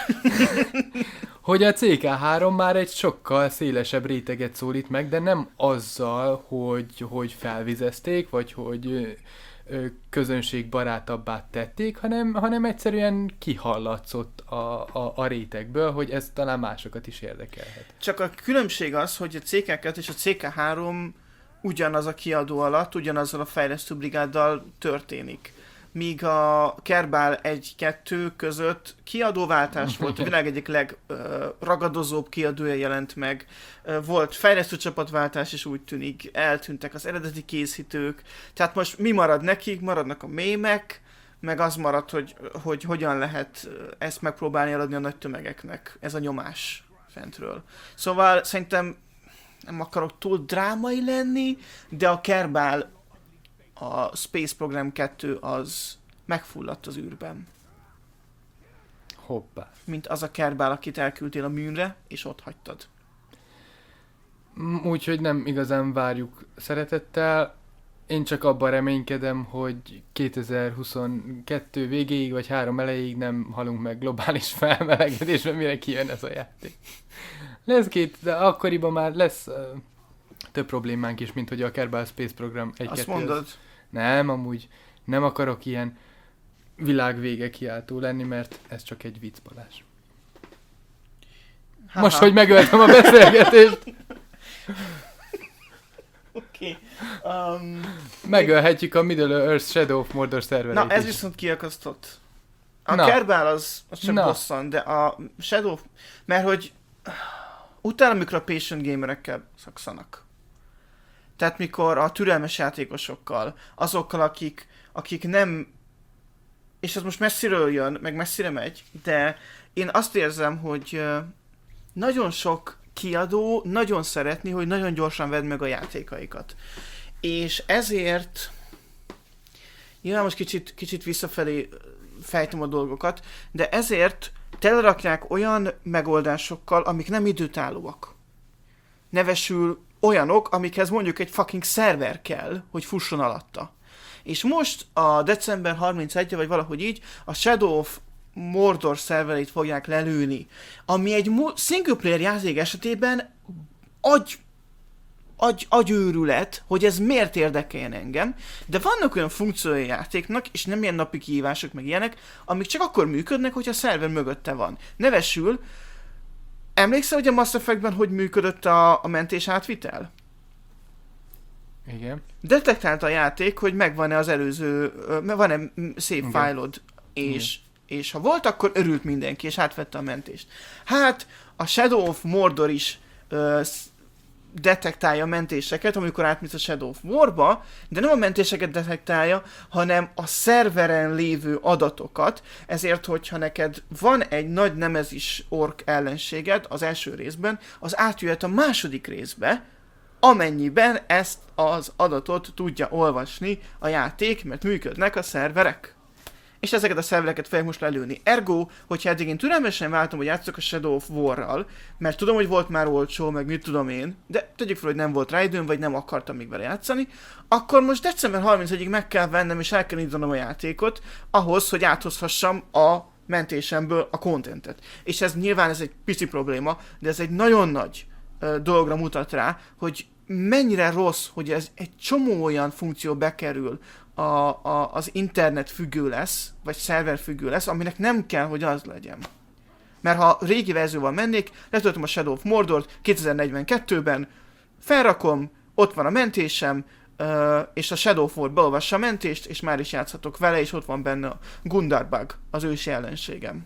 Hogy a cé ká három már egy sokkal szélesebb réteget szólít meg, de nem azzal, hogy, hogy felvizezték, vagy hogy közönségbarátabbá tették, hanem, hanem egyszerűen kihallatszott a, a, a rétegből, hogy ez talán másokat is érdekelhet. Csak a különbség az, hogy a cé ká kettő és a cé ká három ugyanaz a kiadó alatt, ugyanazzal a fejlesztő brigáddal történik. Míg a Kerbal egy kettő között kiadóváltás volt, a világ egyik legragadozóbb kiadója jelent meg, volt fejlesztő csapatváltás, és úgy tűnik eltűntek az eredeti készítők, tehát most mi marad nekik? Maradnak a mémek, meg az marad, hogy, hogy hogyan lehet ezt megpróbálni eladni a nagy tömegeknek, ez a nyomás fentről. Szóval szerintem nem akarok túl drámai lenni, de a Kerbal, a Space Program kettő az megfulladt az űrben. Hoppá. Mint az a Kerbal, akit elküldtél a Moonre, és ott hagytad. Úgyhogy nem igazán várjuk szeretettel. Én csak abban reménykedem, hogy kétezer-huszonkettő végéig, vagy három elejéig nem halunk meg globális felmelegedésben, mire kijön ez a játék. Lesz két, de akkoriban már lesz uh, több problémánk is, mint hogy a Kerbal Space Program egy Azt mondod? Az... Nem, amúgy nem akarok ilyen világvége kiáltó lenni, mert ez csak egy vicc, Balázs. Most, hogy megöltem a beszélgetést. Oké. Okay. Um, Megölhetjük a Middle Earth Shadow of Mordor szervereit. Na, ez is. Viszont kiakasztott. A Na. Kerbal az, az csak Na. bosszant, de a Shadow... Mert hogy utána, amikor a patient gamerekkel szakszanak. Tehát mikor a türelmes játékosokkal, azokkal, akik, akik nem... És ez most messziről jön, meg messzire megy, de én azt érzem, hogy nagyon sok kiadó nagyon szeretni, hogy nagyon gyorsan vedd meg a játékaikat. És ezért... Nyilván most kicsit, kicsit visszafelé fejtem a dolgokat, de ezért telerakják olyan megoldásokkal, amik nem időtállóak. Nevesül olyanok, amikhez mondjuk egy fucking szerver kell, hogy fusson alatta. És most a december harmincegyedike, vagy valahogy így, a Shadow of Mordor szervereit fogják lelőni, ami egy single player játék esetében agy, agy, agyőrület, hogy ez miért érdekeljen engem, de vannak olyan funkciói játéknak, és nem ilyen napi kihívások, meg ilyenek, amik csak akkor működnek, hogyha a szerver mögötte van. Nevesül, emlékszel, hogy a Mass Effectben hogy működött a, a mentés átvitel? Igen. Detektálta a játék, hogy megvan-e az előző, van-e save fájlod, és, és ha volt, akkor örült mindenki, és átvette a mentést. Hát, a Shadow of Mordor is ö, detektálja a mentéseket, amikor átmész a Shadow of War-ba, de nem a mentéseket detektálja, hanem a szerveren lévő adatokat, ezért, hogyha neked van egy nagy nemezis ork ellenséged az első részben, az átjöhet a második részbe, amennyiben ezt az adatot tudja olvasni a játék, mert működnek a szerverek. És ezeket a szervereket fogják most lelőni. Ergo, hogyha eddig én türelmesen váltam, hogy játszok a Shadow of War-ral, mert tudom, hogy volt már olcsó, meg mit tudom én, de tegyük fel, hogy nem volt rá időm, vagy nem akartam még vele játszani, akkor most december harmincadikáig meg kell vennem, és el kell indítanom a játékot, ahhoz, hogy áthozhassam a mentésemből a contentet. És ez nyilván ez egy pici probléma, de ez egy nagyon nagy ö, dologra mutat rá, hogy mennyire rossz, hogy ez egy csomó olyan funkció bekerül, A, a, az internet függő lesz, vagy szerver függő lesz, aminek nem kell, hogy az legyen. Mert ha régi verzióval mennék, letöltöm a Shadow of Mordort kétezer-negyvenkettőben, felrakom, ott van a mentésem, uh, és a Shadow of War beolvassa a mentést, és már is játszhatok vele, és ott van benne a Gundarbug, az ősi ellenségem.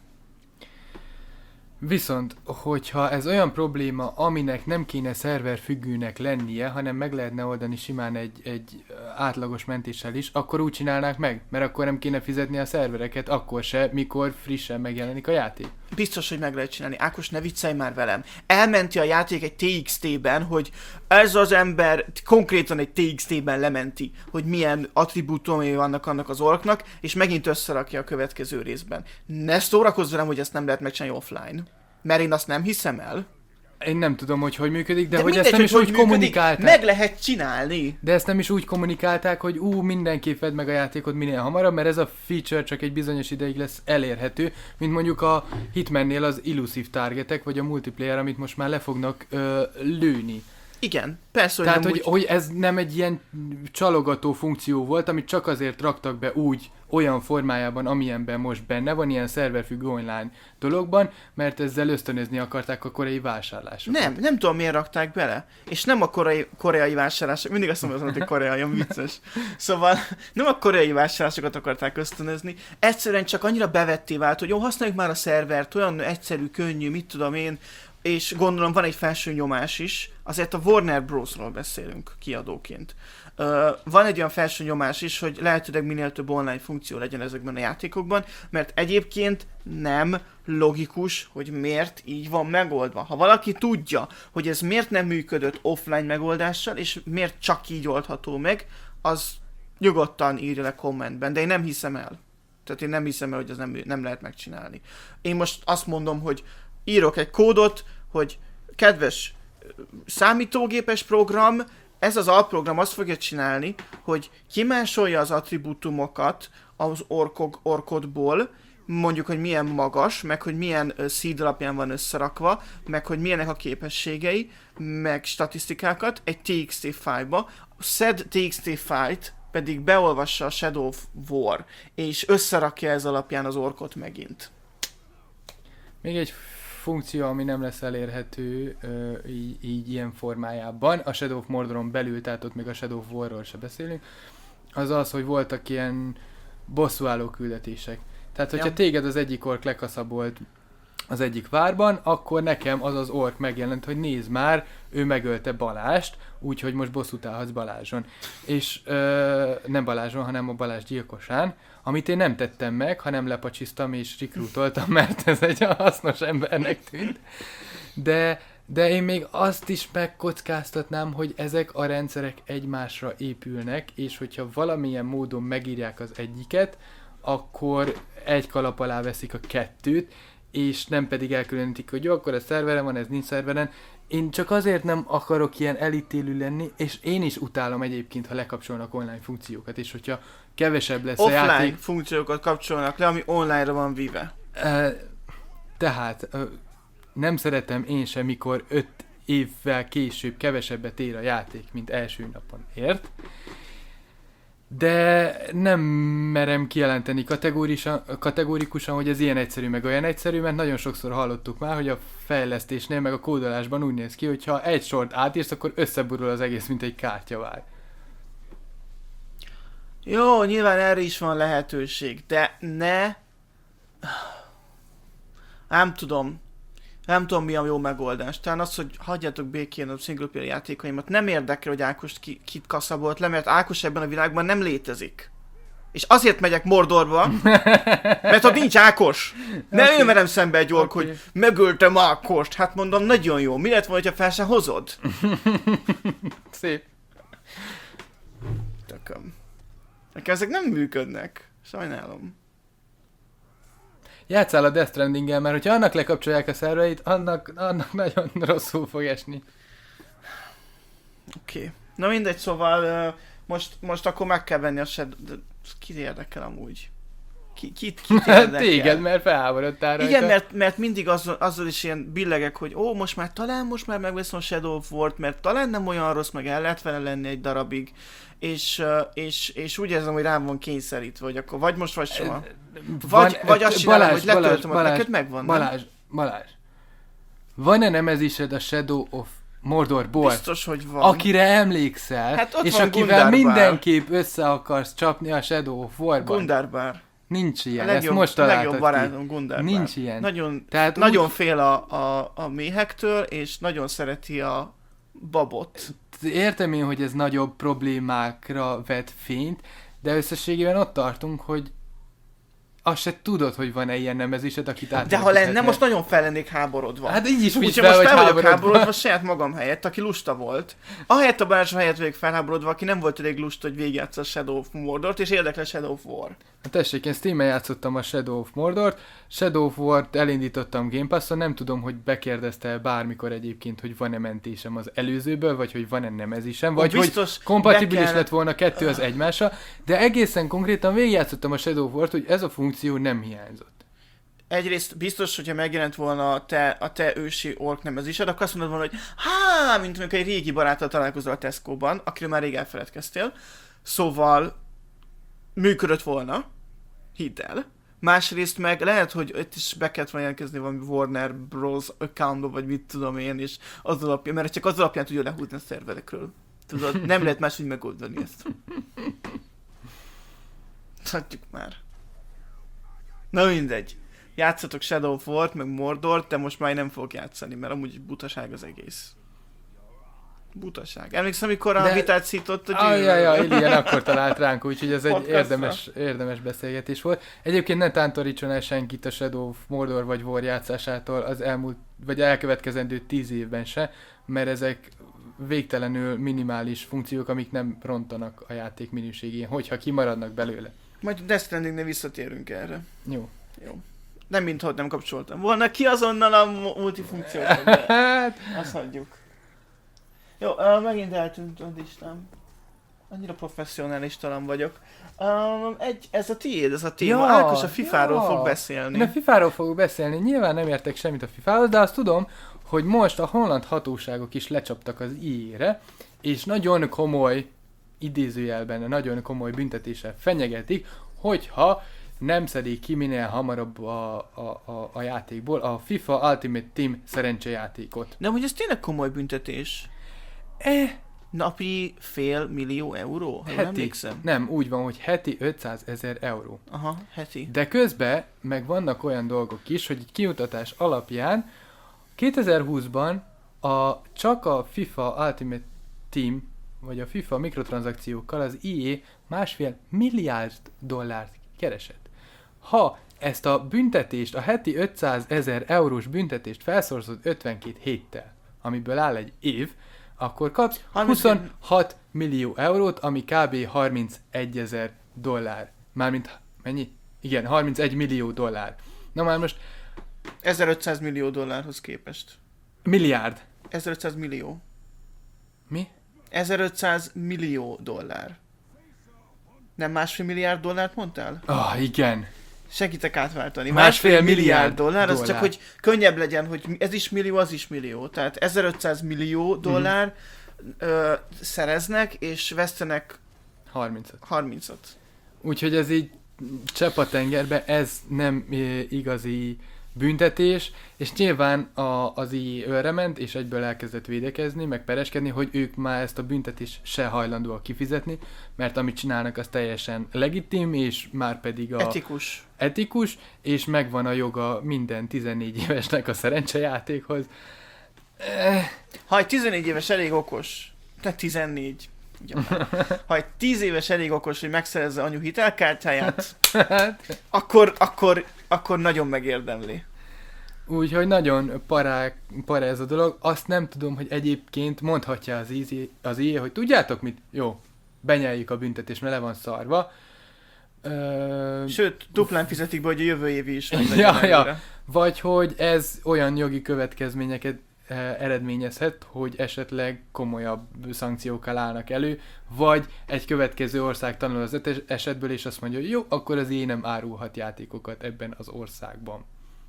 Viszont, hogyha ez olyan probléma, aminek nem kéne szerver függőnek lennie, hanem meg lehetne oldani simán egy, egy átlagos mentéssel is, akkor úgy csinálnák meg, mert akkor nem kéne fizetni a szervereket, akkor se, mikor frissen megjelenik a játék. Biztos, hogy meg lehet csinálni. Ákos, ne viccelj már velem. Elmenti a játék egy té iksz té-ben, hogy ez az ember konkrétan egy té iksz té-ben lementi, hogy milyen attribútumai vannak annak az orknak, és megint összerakja a következő részben. Ne szórakozz velem, hogy ezt nem lehet megcsinálni offline. Mert én azt nem hiszem el. Én nem tudom, hogy hogy működik, de, de hogy mindegy, ezt nem hogy is úgy működik, kommunikálták. meg lehet csinálni. De ezt nem is úgy kommunikálták, hogy ú, mindenképp vedd meg a játékot minél hamarabb, mert ez a feature csak egy bizonyos ideig lesz elérhető, mint mondjuk a Hitmannél az illusive targetek, vagy a multiplayer, amit most már le fognak ö, lőni. Igen, persze, hogy Tehát, nem hogy, úgy... hogy ez nem egy ilyen csalogató funkció volt, amit csak azért raktak be úgy, olyan formájában, amilyenben most benne van, ilyen szerverfüggő online dologban, mert ezzel ösztönözni akarták a koreai vásárlásokat. Nem, nem tudom, miért rakták bele. És nem a koreai, koreai vásárlások, mindig azt mondom, hogy koreai, ami vicces. Szóval nem a koreai vásárlásokat akarták ösztönözni, egyszerűen csak annyira bevetté vált, hogy jó, használjuk már a szervert, olyan egyszerű, könnyű, mit tudom én, és gondolom van egy felső nyomás is, azért a Warner Bros.-ról beszélünk kiadóként. Uh, van egy olyan felső nyomás is, hogy lehetőleg minél több online funkció legyen ezekben a játékokban, mert egyébként nem logikus, hogy miért így van megoldva. Ha valaki tudja, hogy ez miért nem működött offline megoldással, és miért csak így oldható meg, az nyugodtan írja le kommentben, de én nem hiszem el. Tehát én nem hiszem el, hogy ez nem, nem lehet megcsinálni. Én most azt mondom, hogy írok egy kódot, hogy kedves számítógépes program, ez az alprogram azt fogja csinálni, hogy kimásolja az attribútumokat az orkok, orkodból, mondjuk, hogy milyen magas, meg hogy milyen seed alapján van összerakva, meg hogy milyenek a képességei, meg statisztikákat egy té iksz té fájlba. Said té iksz té fájlt pedig beolvassa a Shadow of War, és összerakja ez alapján az orkot megint. Még egy funkció, ami nem lesz elérhető ö, így, így ilyen formájában, a Shadow of Mordoron belül, tehát ott még a Shadow of War-ról se beszélünk, az az, hogy voltak ilyen bosszúálló küldetések. Tehát, hogyha ja. téged az egyik ork lekaszabolt az egyik várban, akkor nekem az az ork megjelent, hogy nézd már, ő megölte Balást, úgyhogy most bosszút állhatsz Balázson. És ö, nem Balázson, hanem a Balázs gyilkosán, amit én nem tettem meg, hanem lepacsisztam és rekrútoltam, mert ez egy hasznos embernek tűnt. De, de én még azt is megkockáztatnám, hogy ezek a rendszerek egymásra épülnek, és hogyha valamilyen módon megírják az egyiket, akkor egy kalap alá veszik a kettőt, és nem pedig elkülönítik, hogy jó, akkor ez szerveren van, ez nincs szerveren. Én csak azért nem akarok ilyen elítélő lenni, és én is utálom egyébként, ha lekapcsolnak online funkciókat, és hogyha kevesebb lesz offline a játék... Offline funkciókat kapcsolnak le, ami online-ra van víve. Uh, tehát uh, nem szeretem én sem, mikor öt évvel később kevesebbet ér a játék, mint első napon ért. De nem merem kijelenteni kategórikusan, hogy ez ilyen egyszerű, meg olyan egyszerű, mert nagyon sokszor hallottuk már, hogy a fejlesztésnél, meg a kódolásban úgy néz ki, hogy ha egy sort átírsz, akkor összeborul az egész, mint egy kártyavár. Jó, nyilván erre is van lehetőség, de ne... Nem tudom. Nem tudom, mi a jó megoldás. Talán az, hogy hagyjátok békén a single player játékaimat. Nem érdekel, hogy Ákost ki, kit kaszabolt le, mert Ákos ebben a világban nem létezik. És azért megyek Mordorba, mert ott nincs Ákos. Ne okay. Ő merem szembe egy ork, okay. Hogy megöltem Ákost. Hát mondom, nagyon jó. Mi lett volna, hogyha fel se hozod? Szép. Tököm. Nekem ezek nem működnek. Sajnálom. Játsszál a Death Strandinggel, mert hogyha annak lekapcsolják a szerveit, annak, annak nagyon rosszul fog esni. Oké. Okay. Na mindegy, szóval uh, most, most akkor meg kell venni a Shadow... Kit érdekel amúgy? Ki, kit, kit érdekel? Téged, mert felháborodtál rajta. Igen, mert, mert mindig azzal, azzal is ilyen billegek, hogy ó, most már talán most már megveszem a Shadow of War-t, mert talán nem olyan rossz, meg el lehet vele lenni egy darabig. És, és, és úgy érzem, hogy rám van kényszerítve, hogy akkor vagy most, vagy soha. Vagy, van, vagy azt csinálom, hogy letöltöm, hogy neked megvan, nem? Balázs, Balázs. Van-e nemezised a Shadow of Mordorból? Biztos, hogy van. Akire emlékszel, hát és akivel Gundarbár. Mindenképp össze akarsz csapni a Shadow of War-ban. Gundarbár. Nincs ilyen, legjobb, ezt most találtad legjobb barátom Gundarbár. Nincs ilyen. Nagyon, Tehát nagyon úgy... fél a, a, a méhektől, és nagyon szereti a babot. Értem én, hogy ez nagyobb problémákra vet fényt, de összességében ott tartunk, hogy azt se tudod, hogy van-e ilyen nemezised, akit át. De ha lenne, most nagyon fel lennék háborodva. Hát így is úgy fel, fel, most vagy fel háborodva. vagyok háborodva saját magam helyett, aki lusta volt. Ahelyett a Balázs helyett vagyok felháborodva, aki nem volt elég lusta, hogy végigjátsza a Shadow of Mordort, és érdekel a Shadow of War. Hát tessék, én Steam-en játszottam a Shadow of Mordort, Shadow of War-t elindítottam Game Pass-on, nem tudom, hogy bekérdezte bármikor egyébként, hogy van-e mentésem az előzőből, vagy hogy van-e nemezisem, vagy hogy kompatibilis kell... lett volna kettő az egymásra, de egészen konkrétan végigjátszottam a Shadow of War-t, hogy ez a funkció nem hiányzott. Egyrészt biztos, hogyha megjelent volna a te, a te ősi ork nemezised, akkor azt mondod volna, hogy há, mint mondjuk egy régi baráttal találkozol a Tesco-ban, akiről már rég elfeledkeztél, szóval működött volna, hidd el. Másrészt meg lehet, hogy itt is be kellett volna jelentkezni valami Warner Bros. Accountba, vagy mit tudom én, és az alapján, mert csak az alapján tudja lehúzni a szerverekről. Tudod, nem lehet máshogy megoldani ezt. Hagyjuk már. Na mindegy. Játszatok Shadow of War-t, meg Mordort, de most már nem fogok játszani, mert amúgy butaság az egész. Butaság. Emlékszem, amikor a de... vitát szított a gyűrű. Ajajaj, igen, akkor talált ránk, úgyhogy ez egy érdemes, érdemes beszélgetés volt. Egyébként ne tántorítson el senkit a Shadow of Mordor vagy War játszásától az elmúlt, vagy elkövetkezendő tíz évben se, mert ezek végtelenül minimális funkciók, amik nem rontanak a játék minőségén, hogyha kimaradnak belőle. Majd Death Strandingnél visszatérünk erre. Jó. Jó. Nem mintha nem kapcsoltam volna ki azonnal a multifunkciót, de azt hagyjuk. Jó, uh, megint eltűnt a listám. Annyira professzionális talán vagyok. Um, egy, ez a tiéd, ez a téma. Ja, Ákos a fifáról ja. fog beszélni. Én a fifáról fogok beszélni. Nyilván nem értek semmit a fifához, de azt tudom, hogy most a holland hatóságok is lecsaptak az í á-re, és nagyon komoly, idézőjelben nagyon komoly büntetéssel fenyegetik, hogyha nem szedik ki minél hamarabb a, a, a, a játékból a FIFA Ultimate Team szerencsejátékot. De hogy ez tényleg komoly büntetés? Eh, napi fél millió euró? Ha heti. Nem, úgy van, hogy heti ötszázezer euró. Aha, heti. De közben meg vannak olyan dolgok is, hogy egy kiutatás alapján kétezer-húszban a, csak a FIFA Ultimate Team, vagy a FIFA mikrotranszakciókkal az í á másfél milliárd dollárt keresett. Ha ezt a büntetést, a heti ötszázezer eurós büntetést felszorozod ötvenkét héttel, amiből áll egy év, akkor kapsz huszonhat millió eurót, ami kb. harmincegyezer dollár. Mármint mennyi? Igen, harmincegy millió dollár. Na már most... ezerötszáz millió dollárhoz képest. Milliárd. ezerötszáz millió. Mi? ezerötszáz millió dollár. Nem másfél milliárd dollárt mondtál? Ah, igen. Segítek átváltani. Másfél, másfél milliárd, milliárd dollár, az dollár. Csak hogy könnyebb legyen, hogy ez is millió, az is millió. Tehát ezerötszáz millió dollár mm. ö, szereznek, és vesztenek harmincat. harmincat. Úgyhogy ez így csepp a tengerbe, ez nem e, igazi büntetés, és nyilván a, az í á őrre ment, és egyből elkezdett védekezni, meg pereskedni, hogy ők már ezt a büntetést se hajlandóak kifizetni, mert amit csinálnak, az teljesen legitim, és már pedig a etikus. etikus, és megvan a joga minden tizennégy évesnek a szerencsejátékhoz. Eh. Ha egy tizennégy éves elég okos, tehát tizennégy, ha egy tíz éves elég okos, hogy megszerezze anyu hitelkártyáját, akkor, akkor, akkor nagyon megérdemli. Úgyhogy nagyon parák, para ez a dolog. Azt nem tudom, hogy egyébként mondhatja az í á, hogy tudjátok mit? Jó, benyeljük a büntetést, mert le van szarva. Ö... Sőt, duplán fizetik be, hogy a jövő évi is. ja, ja. Vagy hogy ez olyan jogi következményeket eredményezhet, hogy esetleg komolyabb szankciókkal állnak elő, vagy egy következő ország tanul az esetből, és azt mondja, hogy jó, akkor az í á nem árulhat játékokat ebben az országban.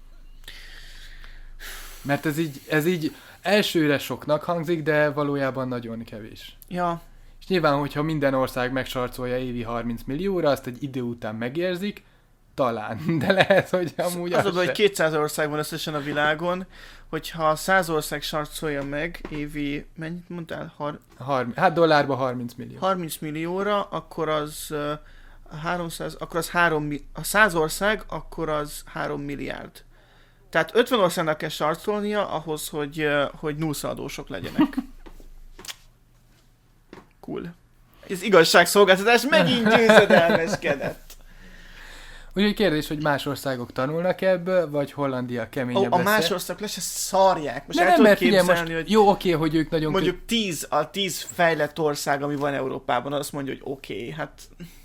Mert ez így, ez így elsőre soknak hangzik, de valójában nagyon kevés. Ja. És nyilván, hogyha minden ország megsarcolja évi harminc millióra, azt egy idő után megérzik, talán, de lehet, hogy amúgy az... Az oda, hogy kétszáz ország van összesen a világon, hogyha száz ország sarcolja meg évi, mennyit mondtál? Har... Har... Hát dollárba harminc millió. harminc millióra, akkor az uh, háromszáz, akkor az három, ha száz ország, akkor az három milliárd. Tehát ötven országnak kell sarcolnia ahhoz, hogy, uh, hogy nullszaladósok legyenek. Cool. Ez igazságszolgáltatás megint győzedelmeskedett. Úgyhogy kérdés, hogy más országok tanulnak ebből, vagy Hollandia keményebb lesz. A más országok le se szarják. Most de el nem, tudod mert képzelni, figyelj, most hogy jó, oké, hogy ők nagyon... Mondjuk tíz, a tíz fejlett ország, ami van Európában, azt mondja, hogy oké, okay, hát...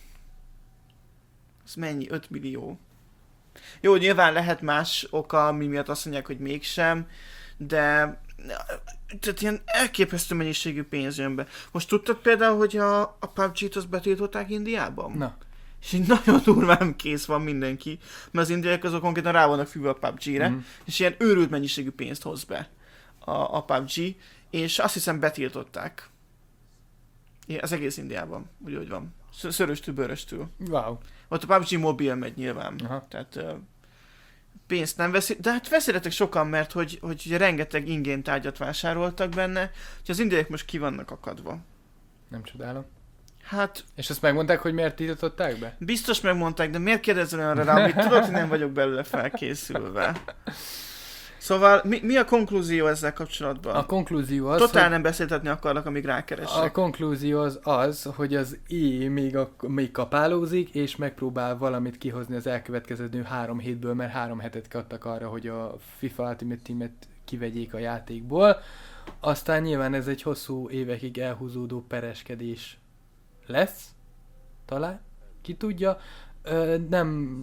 Ez mennyi? öt millió. Jó, nyilván lehet más oka, ami miatt azt mondják, hogy mégsem, de... Tehát ilyen elképesztő mennyiségű pénz jön be. Most tudtad például, hogy a, a pé u bé gét azt betiltották Indiában? Na. És így nagyon durván kész van mindenki, mert az indiaiak azok konkrétan rá vannak fűve a pé u bé gére, mm. és ilyen őrült mennyiségű pénzt hoz be a, a pé u bé gé, és azt hiszem betiltották. Az egész Indiában, úgy, hogy van. Szöröstül, bőröstül. Wow. Ott a pé u bé gé mobil megy nyilván. Aha. Tehát uh, pénzt nem veszi, de hát veszéletek sokan, mert hogy, hogy ugye rengeteg ingén tárgyat vásároltak benne, hogy az indiaiak most ki vannak akadva. Nem csodálom. Hát... És azt megmondták, hogy miért tiltották be? Biztos megmondták, de miért kérdezel olyanra rá, amit tudod, hogy nem vagyok belőle felkészülve. Szóval mi, mi a konklúzió ezzel kapcsolatban? A konklúzió az, Totál hogy... nem beszéltetni akarnak, amíg rákeresek. A konklúzió az az, hogy az í á még, a, még kapálózik, és megpróbál valamit kihozni az elkövetkező három hétből, mert három hetet kaptak arra, hogy a FIFA Ultimate Team-et kivegyék a játékból. Aztán nyilván ez egy hosszú évekig elhúzódó pereskedés lesz, talán, ki tudja, Ö, nem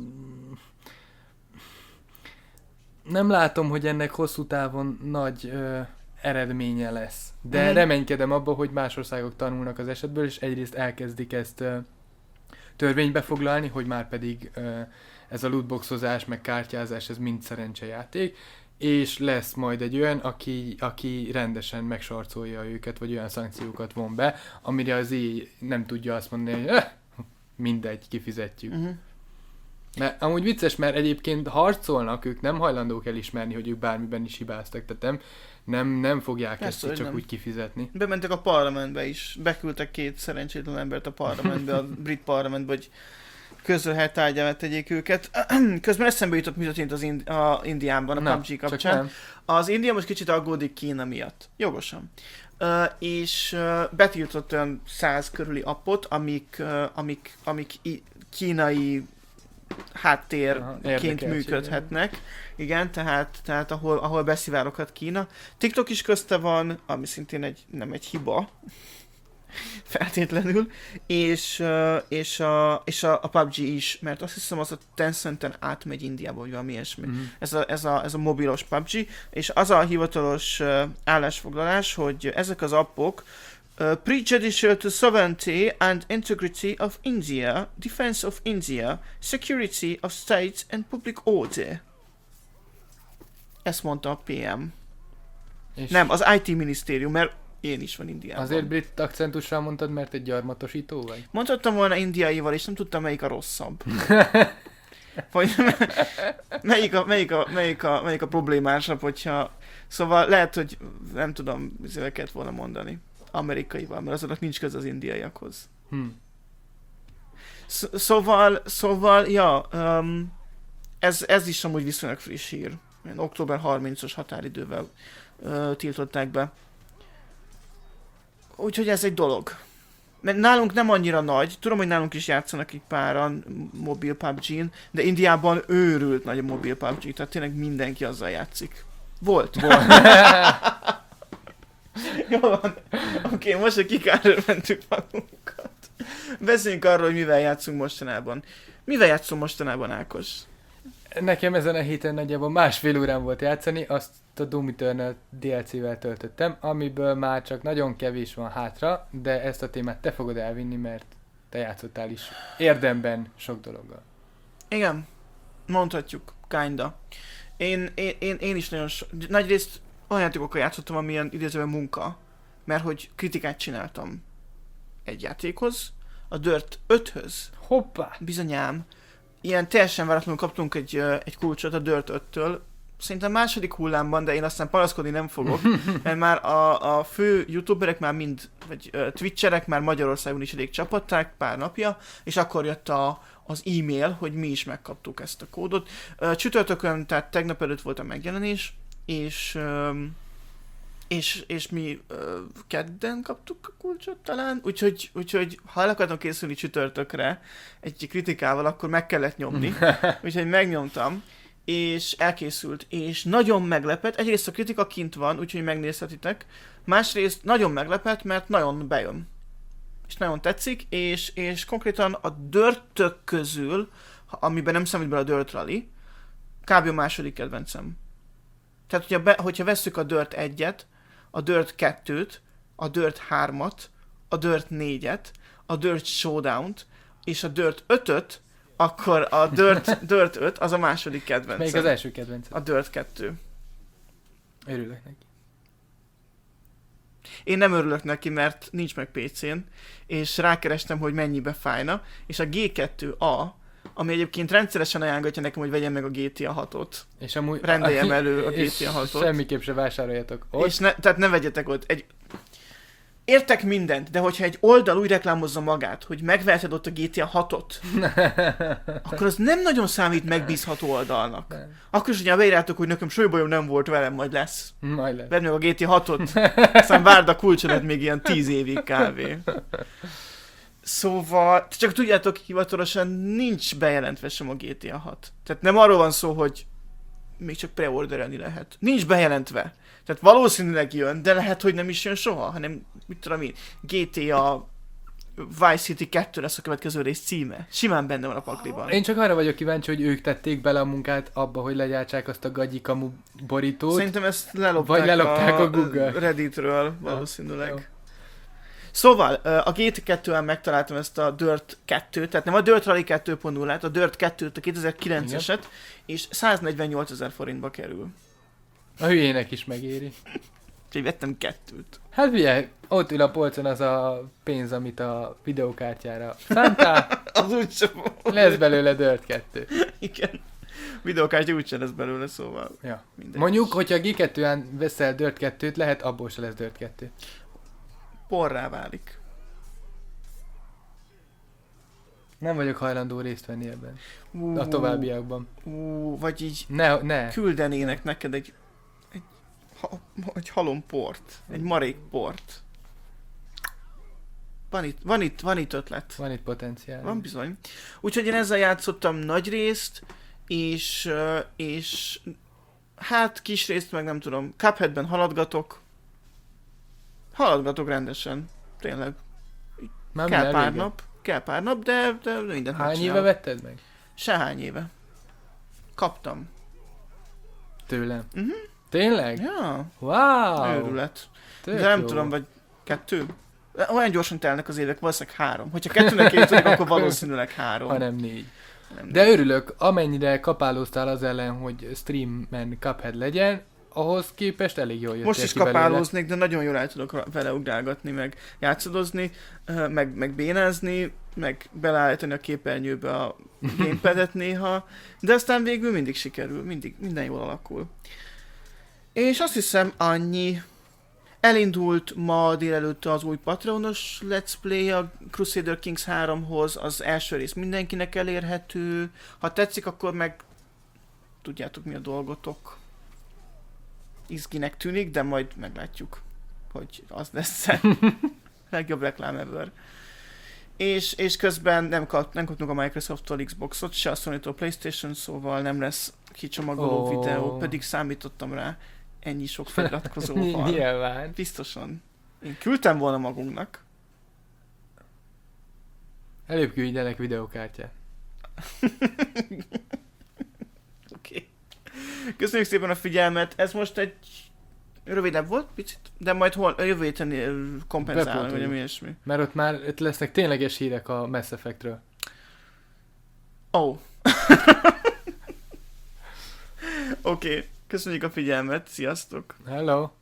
nem látom, hogy ennek hosszú távon nagy ö, eredménye lesz, de mm-hmm. reménykedem abba, hogy más országok tanulnak az esetből, és egyrészt elkezdik ezt ö, törvénybe foglalni, hogy már pedig ö, ez a lootboxozás, meg kártyázás, ez mind szerencsejáték, és lesz majd egy olyan, aki, aki rendesen megsarcolja őket, vagy olyan szankciókat von be, amire az í á nem tudja azt mondani, hogy eh, mindegy, kifizetjük. Uh-huh. Mert amúgy vicces, mert egyébként harcolnak, ők nem hajlandók elismerni, hogy ők bármiben is hibáztak, tehát nem, nem, nem fogják ezt csak nem. úgy kifizetni. Bementek a parlamentbe is, beküldtek két szerencsétlen embert a parlamentbe, a brit parlamentbe, hogy közölhet tárgyalát tegyék őket. Közben eszembe jutott, mi történt az Indi- a Indiában, a Na, pé u bé gé kapcsán. Az India most kicsit aggódik Kína miatt. Jogosan. Uh, és uh, betiltott olyan száz körüli appot, amik, uh, amik, amik i- kínai háttérként működhetnek. Igen, tehát, tehát ahol, ahol beszivároghat Kína. TikTok is közte van, ami szintén egy, nem egy hiba, feltétlenül, és, és, a, és a, a pé u bé gé is, mert azt hiszem az a Tencenten átmegy Indiába, vagy valami ilyesmi. Mm-hmm. Ez, a, ez, a, ez a mobilos pé u bé gé, és az a hivatalos állásfoglalás, hogy ezek az appok uh, prejudicial to sovereignty and integrity of India, defense of India, security of states and public order. Ezt mondta a pé em. És nem, az i té minisztérium, mert én is van Indiában. Azért brit akcentussal mondtad, mert egy gyarmatosító vagy? Mondhattam volna indiaival, és nem tudtam, melyik a rosszabb. hogy melyik a, melyik a, melyik a, melyik a problémásabb, hogyha... Szóval lehet, hogy nem tudom, ezzel kellett volna mondani. Amerikaival, mert azoknak nincs köz az indiaiakhoz. Hm. Sz- szóval, szóval, ja, um, ez, ez is amúgy viszonylag friss hír. Október harmincas határidővel uh, tiltották be. Úgyhogy ez egy dolog. Mert nálunk nem annyira nagy, tudom, hogy nálunk is játszanak egy páran mobil pé u bé gén, de Indiában őrült nagy a mobil pé u bé gé, tehát tényleg mindenki azzal játszik. Volt. Volt. Jó van. Oké, okay, most a kikárról mentük magunkat. Beszéljünk arról, hogy mivel játszunk mostanában. Mivel játszunk mostanában, Ákos? Nekem ezen a héten nagyjából másfél órán volt játszani, azt a Doom Eternal dé el cé-vel töltöttem, amiből már csak nagyon kevés van hátra, de ezt a témát te fogod elvinni, mert te játszottál is érdemben sok dologgal. Igen, mondhatjuk, kinda. Én, én, én, én is nagyon so... Nagyrészt olyan játékokkal játszottam, amilyen idézőben munka, mert hogy kritikát csináltam egy játékhoz, a Dirt öthöz. Hoppá! Bizonyám. Ilyen teljesen váratlanul kaptunk egy, egy kulcsot a Dirt öttől, szerintem második hullámban, de én aztán panaszkodni nem fogok, mert már a, a fő youtuberek már mind, vagy uh, twitcherek már Magyarországon is elég csapatták pár napja, és akkor jött a, az e-mail, hogy mi is megkaptuk ezt a kódot. Uh, csütörtökön, tehát tegnap előtt volt a megjelenés, és, um, és, és mi uh, kedden kaptuk a kulcsot talán, úgyhogy, úgyhogy ha el akartam készülni csütörtökre egy kritikával, akkor meg kellett nyomni, úgyhogy megnyomtam, és elkészült, és nagyon meglepett. Egyrészt a kritika kint van, úgyhogy megnézhetitek. Másrészt nagyon meglepett, mert nagyon bejön. És nagyon tetszik, és, és konkrétan a Dirtök közül, amiben nem számít bele a Dirt Rally, kb. A második kedvencem. Tehát, hogyha, be, hogyha vesszük a Dirt egyet, a Dirt kettőt, a Dirt hármat, a Dirt négyet, a Dirt Showdown-t, és a Dirt ötöt, akkor a Dirt, Dirt öt az a második kedvencem. Melyik az első kedvencem? A Dirt kettő. Örülök neki. Én nem örülök neki, mert nincs meg pé cén, és rákerestem, hogy mennyibe fájna, és a gé kettő á, ami egyébként rendszeresen ajánlgatja nekem, hogy vegyem meg a gé té á hatot. És amúgy... Rendeljem elő a gé té á hatot. Semmiképp se vásároljatok ott. És ne, tehát ne vegyetek ott. Egy... Értek mindent, de hogyha egy oldal úgy reklámozza magát, hogy megveheted ott a gé té á hatot, akkor az nem nagyon számít megbízható oldalnak. Nem. Akkor is ugye beírjátok, hogy nekem semmi bajom nem volt velem, majd lesz. Majd lesz. Vedd meg a gé té á hatot, aztán várd a kulcsodat még ilyen tíz évig kávé. Szóval, csak tudjátok, hivatalosan nincs bejelentve sem a gé té á hat. Tehát nem arról van szó, hogy még csak preorderelni lehet. Nincs bejelentve. Tehát valószínűleg jön, de lehet, hogy nem is jön soha, hanem, mit tudom én, gé té á Vice City kettő lesz a következő rész címe. Simán benne van a pakliban. Én csak arra vagyok kíváncsi, hogy ők tették bele a munkát abba, hogy legyártsák azt a gagyikamu borítót. Szerintem ezt lelopták, vagy lelopták a, a Google Redditről valószínűleg. Jó. Szóval, a gé té kettően megtaláltam ezt a Dirt kettőt, tehát nem a Dirt Rally kettő pont nullát, a Dirt kettőt, a kétezer-kilenceset, és száznegyvennyolcezer forintba kerül. A hülyének is megéri. Úgyhogy vettem kettőt. Hát ugye, ott ül a polcon az a pénz, amit a videókártyára szántál. Az úgysem. Lesz belőle Dirt kettő. Igen. Videókártya úgysem lesz belőle, szóval. Ja. Mondjuk, hogyha gé kettően veszel Dirt kettőt, lehet abból se lesz Dirt kettő. Porrá válik. Nem vagyok hajlandó részt venni ebben. Uh, a továbbiakban. Uh, vagy így ne, ne. küldenének neked egy, egy, ha, egy halomport, egy marékport. Van itt, van itt, van itt ötlet. Van itt potenciál. Van bizony. Úgyhogy én ezzel játszottam nagy részt, és, és hát kis részt meg nem tudom. Cupheadben haladgatok. Haladgatok rendesen. Tényleg. Már kell pár vége? nap. Kell pár nap, de, de minden. Hány éve vetted meg? Sehány éve. Kaptam. Tőlem? Uh-huh. Tényleg? Ja. Wow. Őrület. Tök de nem jó. tudom, vagy kettő? Olyan gyorsan telnek az évek, valószínűleg három. Hogyha kettőnek értődik, akkor valószínűleg három. Hanem négy. Nem de négy. örülök, amennyire kapálóztál az ellen, hogy streamen Cuphead legyen, ahhoz képest elég jól jöttél Most is ki belőle. kapálóznék, de nagyon jól el tudok vele ugrálgatni, meg játszadozni, meg, meg bénázni, meg beleállítani a képernyőbe a gamepadet néha, de aztán végül mindig sikerül, mindig, minden jól alakul. És azt hiszem annyi. Elindult ma délelőtt az új Patreonos Let's Play a Crusader Kings háromhoz, az első rész mindenkinek elérhető. Ha tetszik, akkor meg tudjátok mi a dolgotok. Izginek tűnik, de majd meglátjuk, hogy az lesz-e. Legjobb reklám ever. És, és közben nem, kap, nem kaptunk a Microsofttól Xboxot, se a Sony-tól PlayStation, szóval nem lesz kicsomagoló Oh. videó, pedig számítottam rá ennyi sok feliratkozóval. Nyilván. Biztosan. Én küldtem volna magunknak. Előbb küldjenek videókártyát. Oké. Okay. Köszönjük szépen a figyelmet. Ez most egy rövidebb volt, picit, de majd hol, a jövő héten ö, kompenzálunk, vagy ami ilyesmi. Mert ott már ott lesznek tényleges hírek a Mass Effectről. Ó. Oh. Oké. Okay. Köszönjük a figyelmet. Sziasztok. Hello.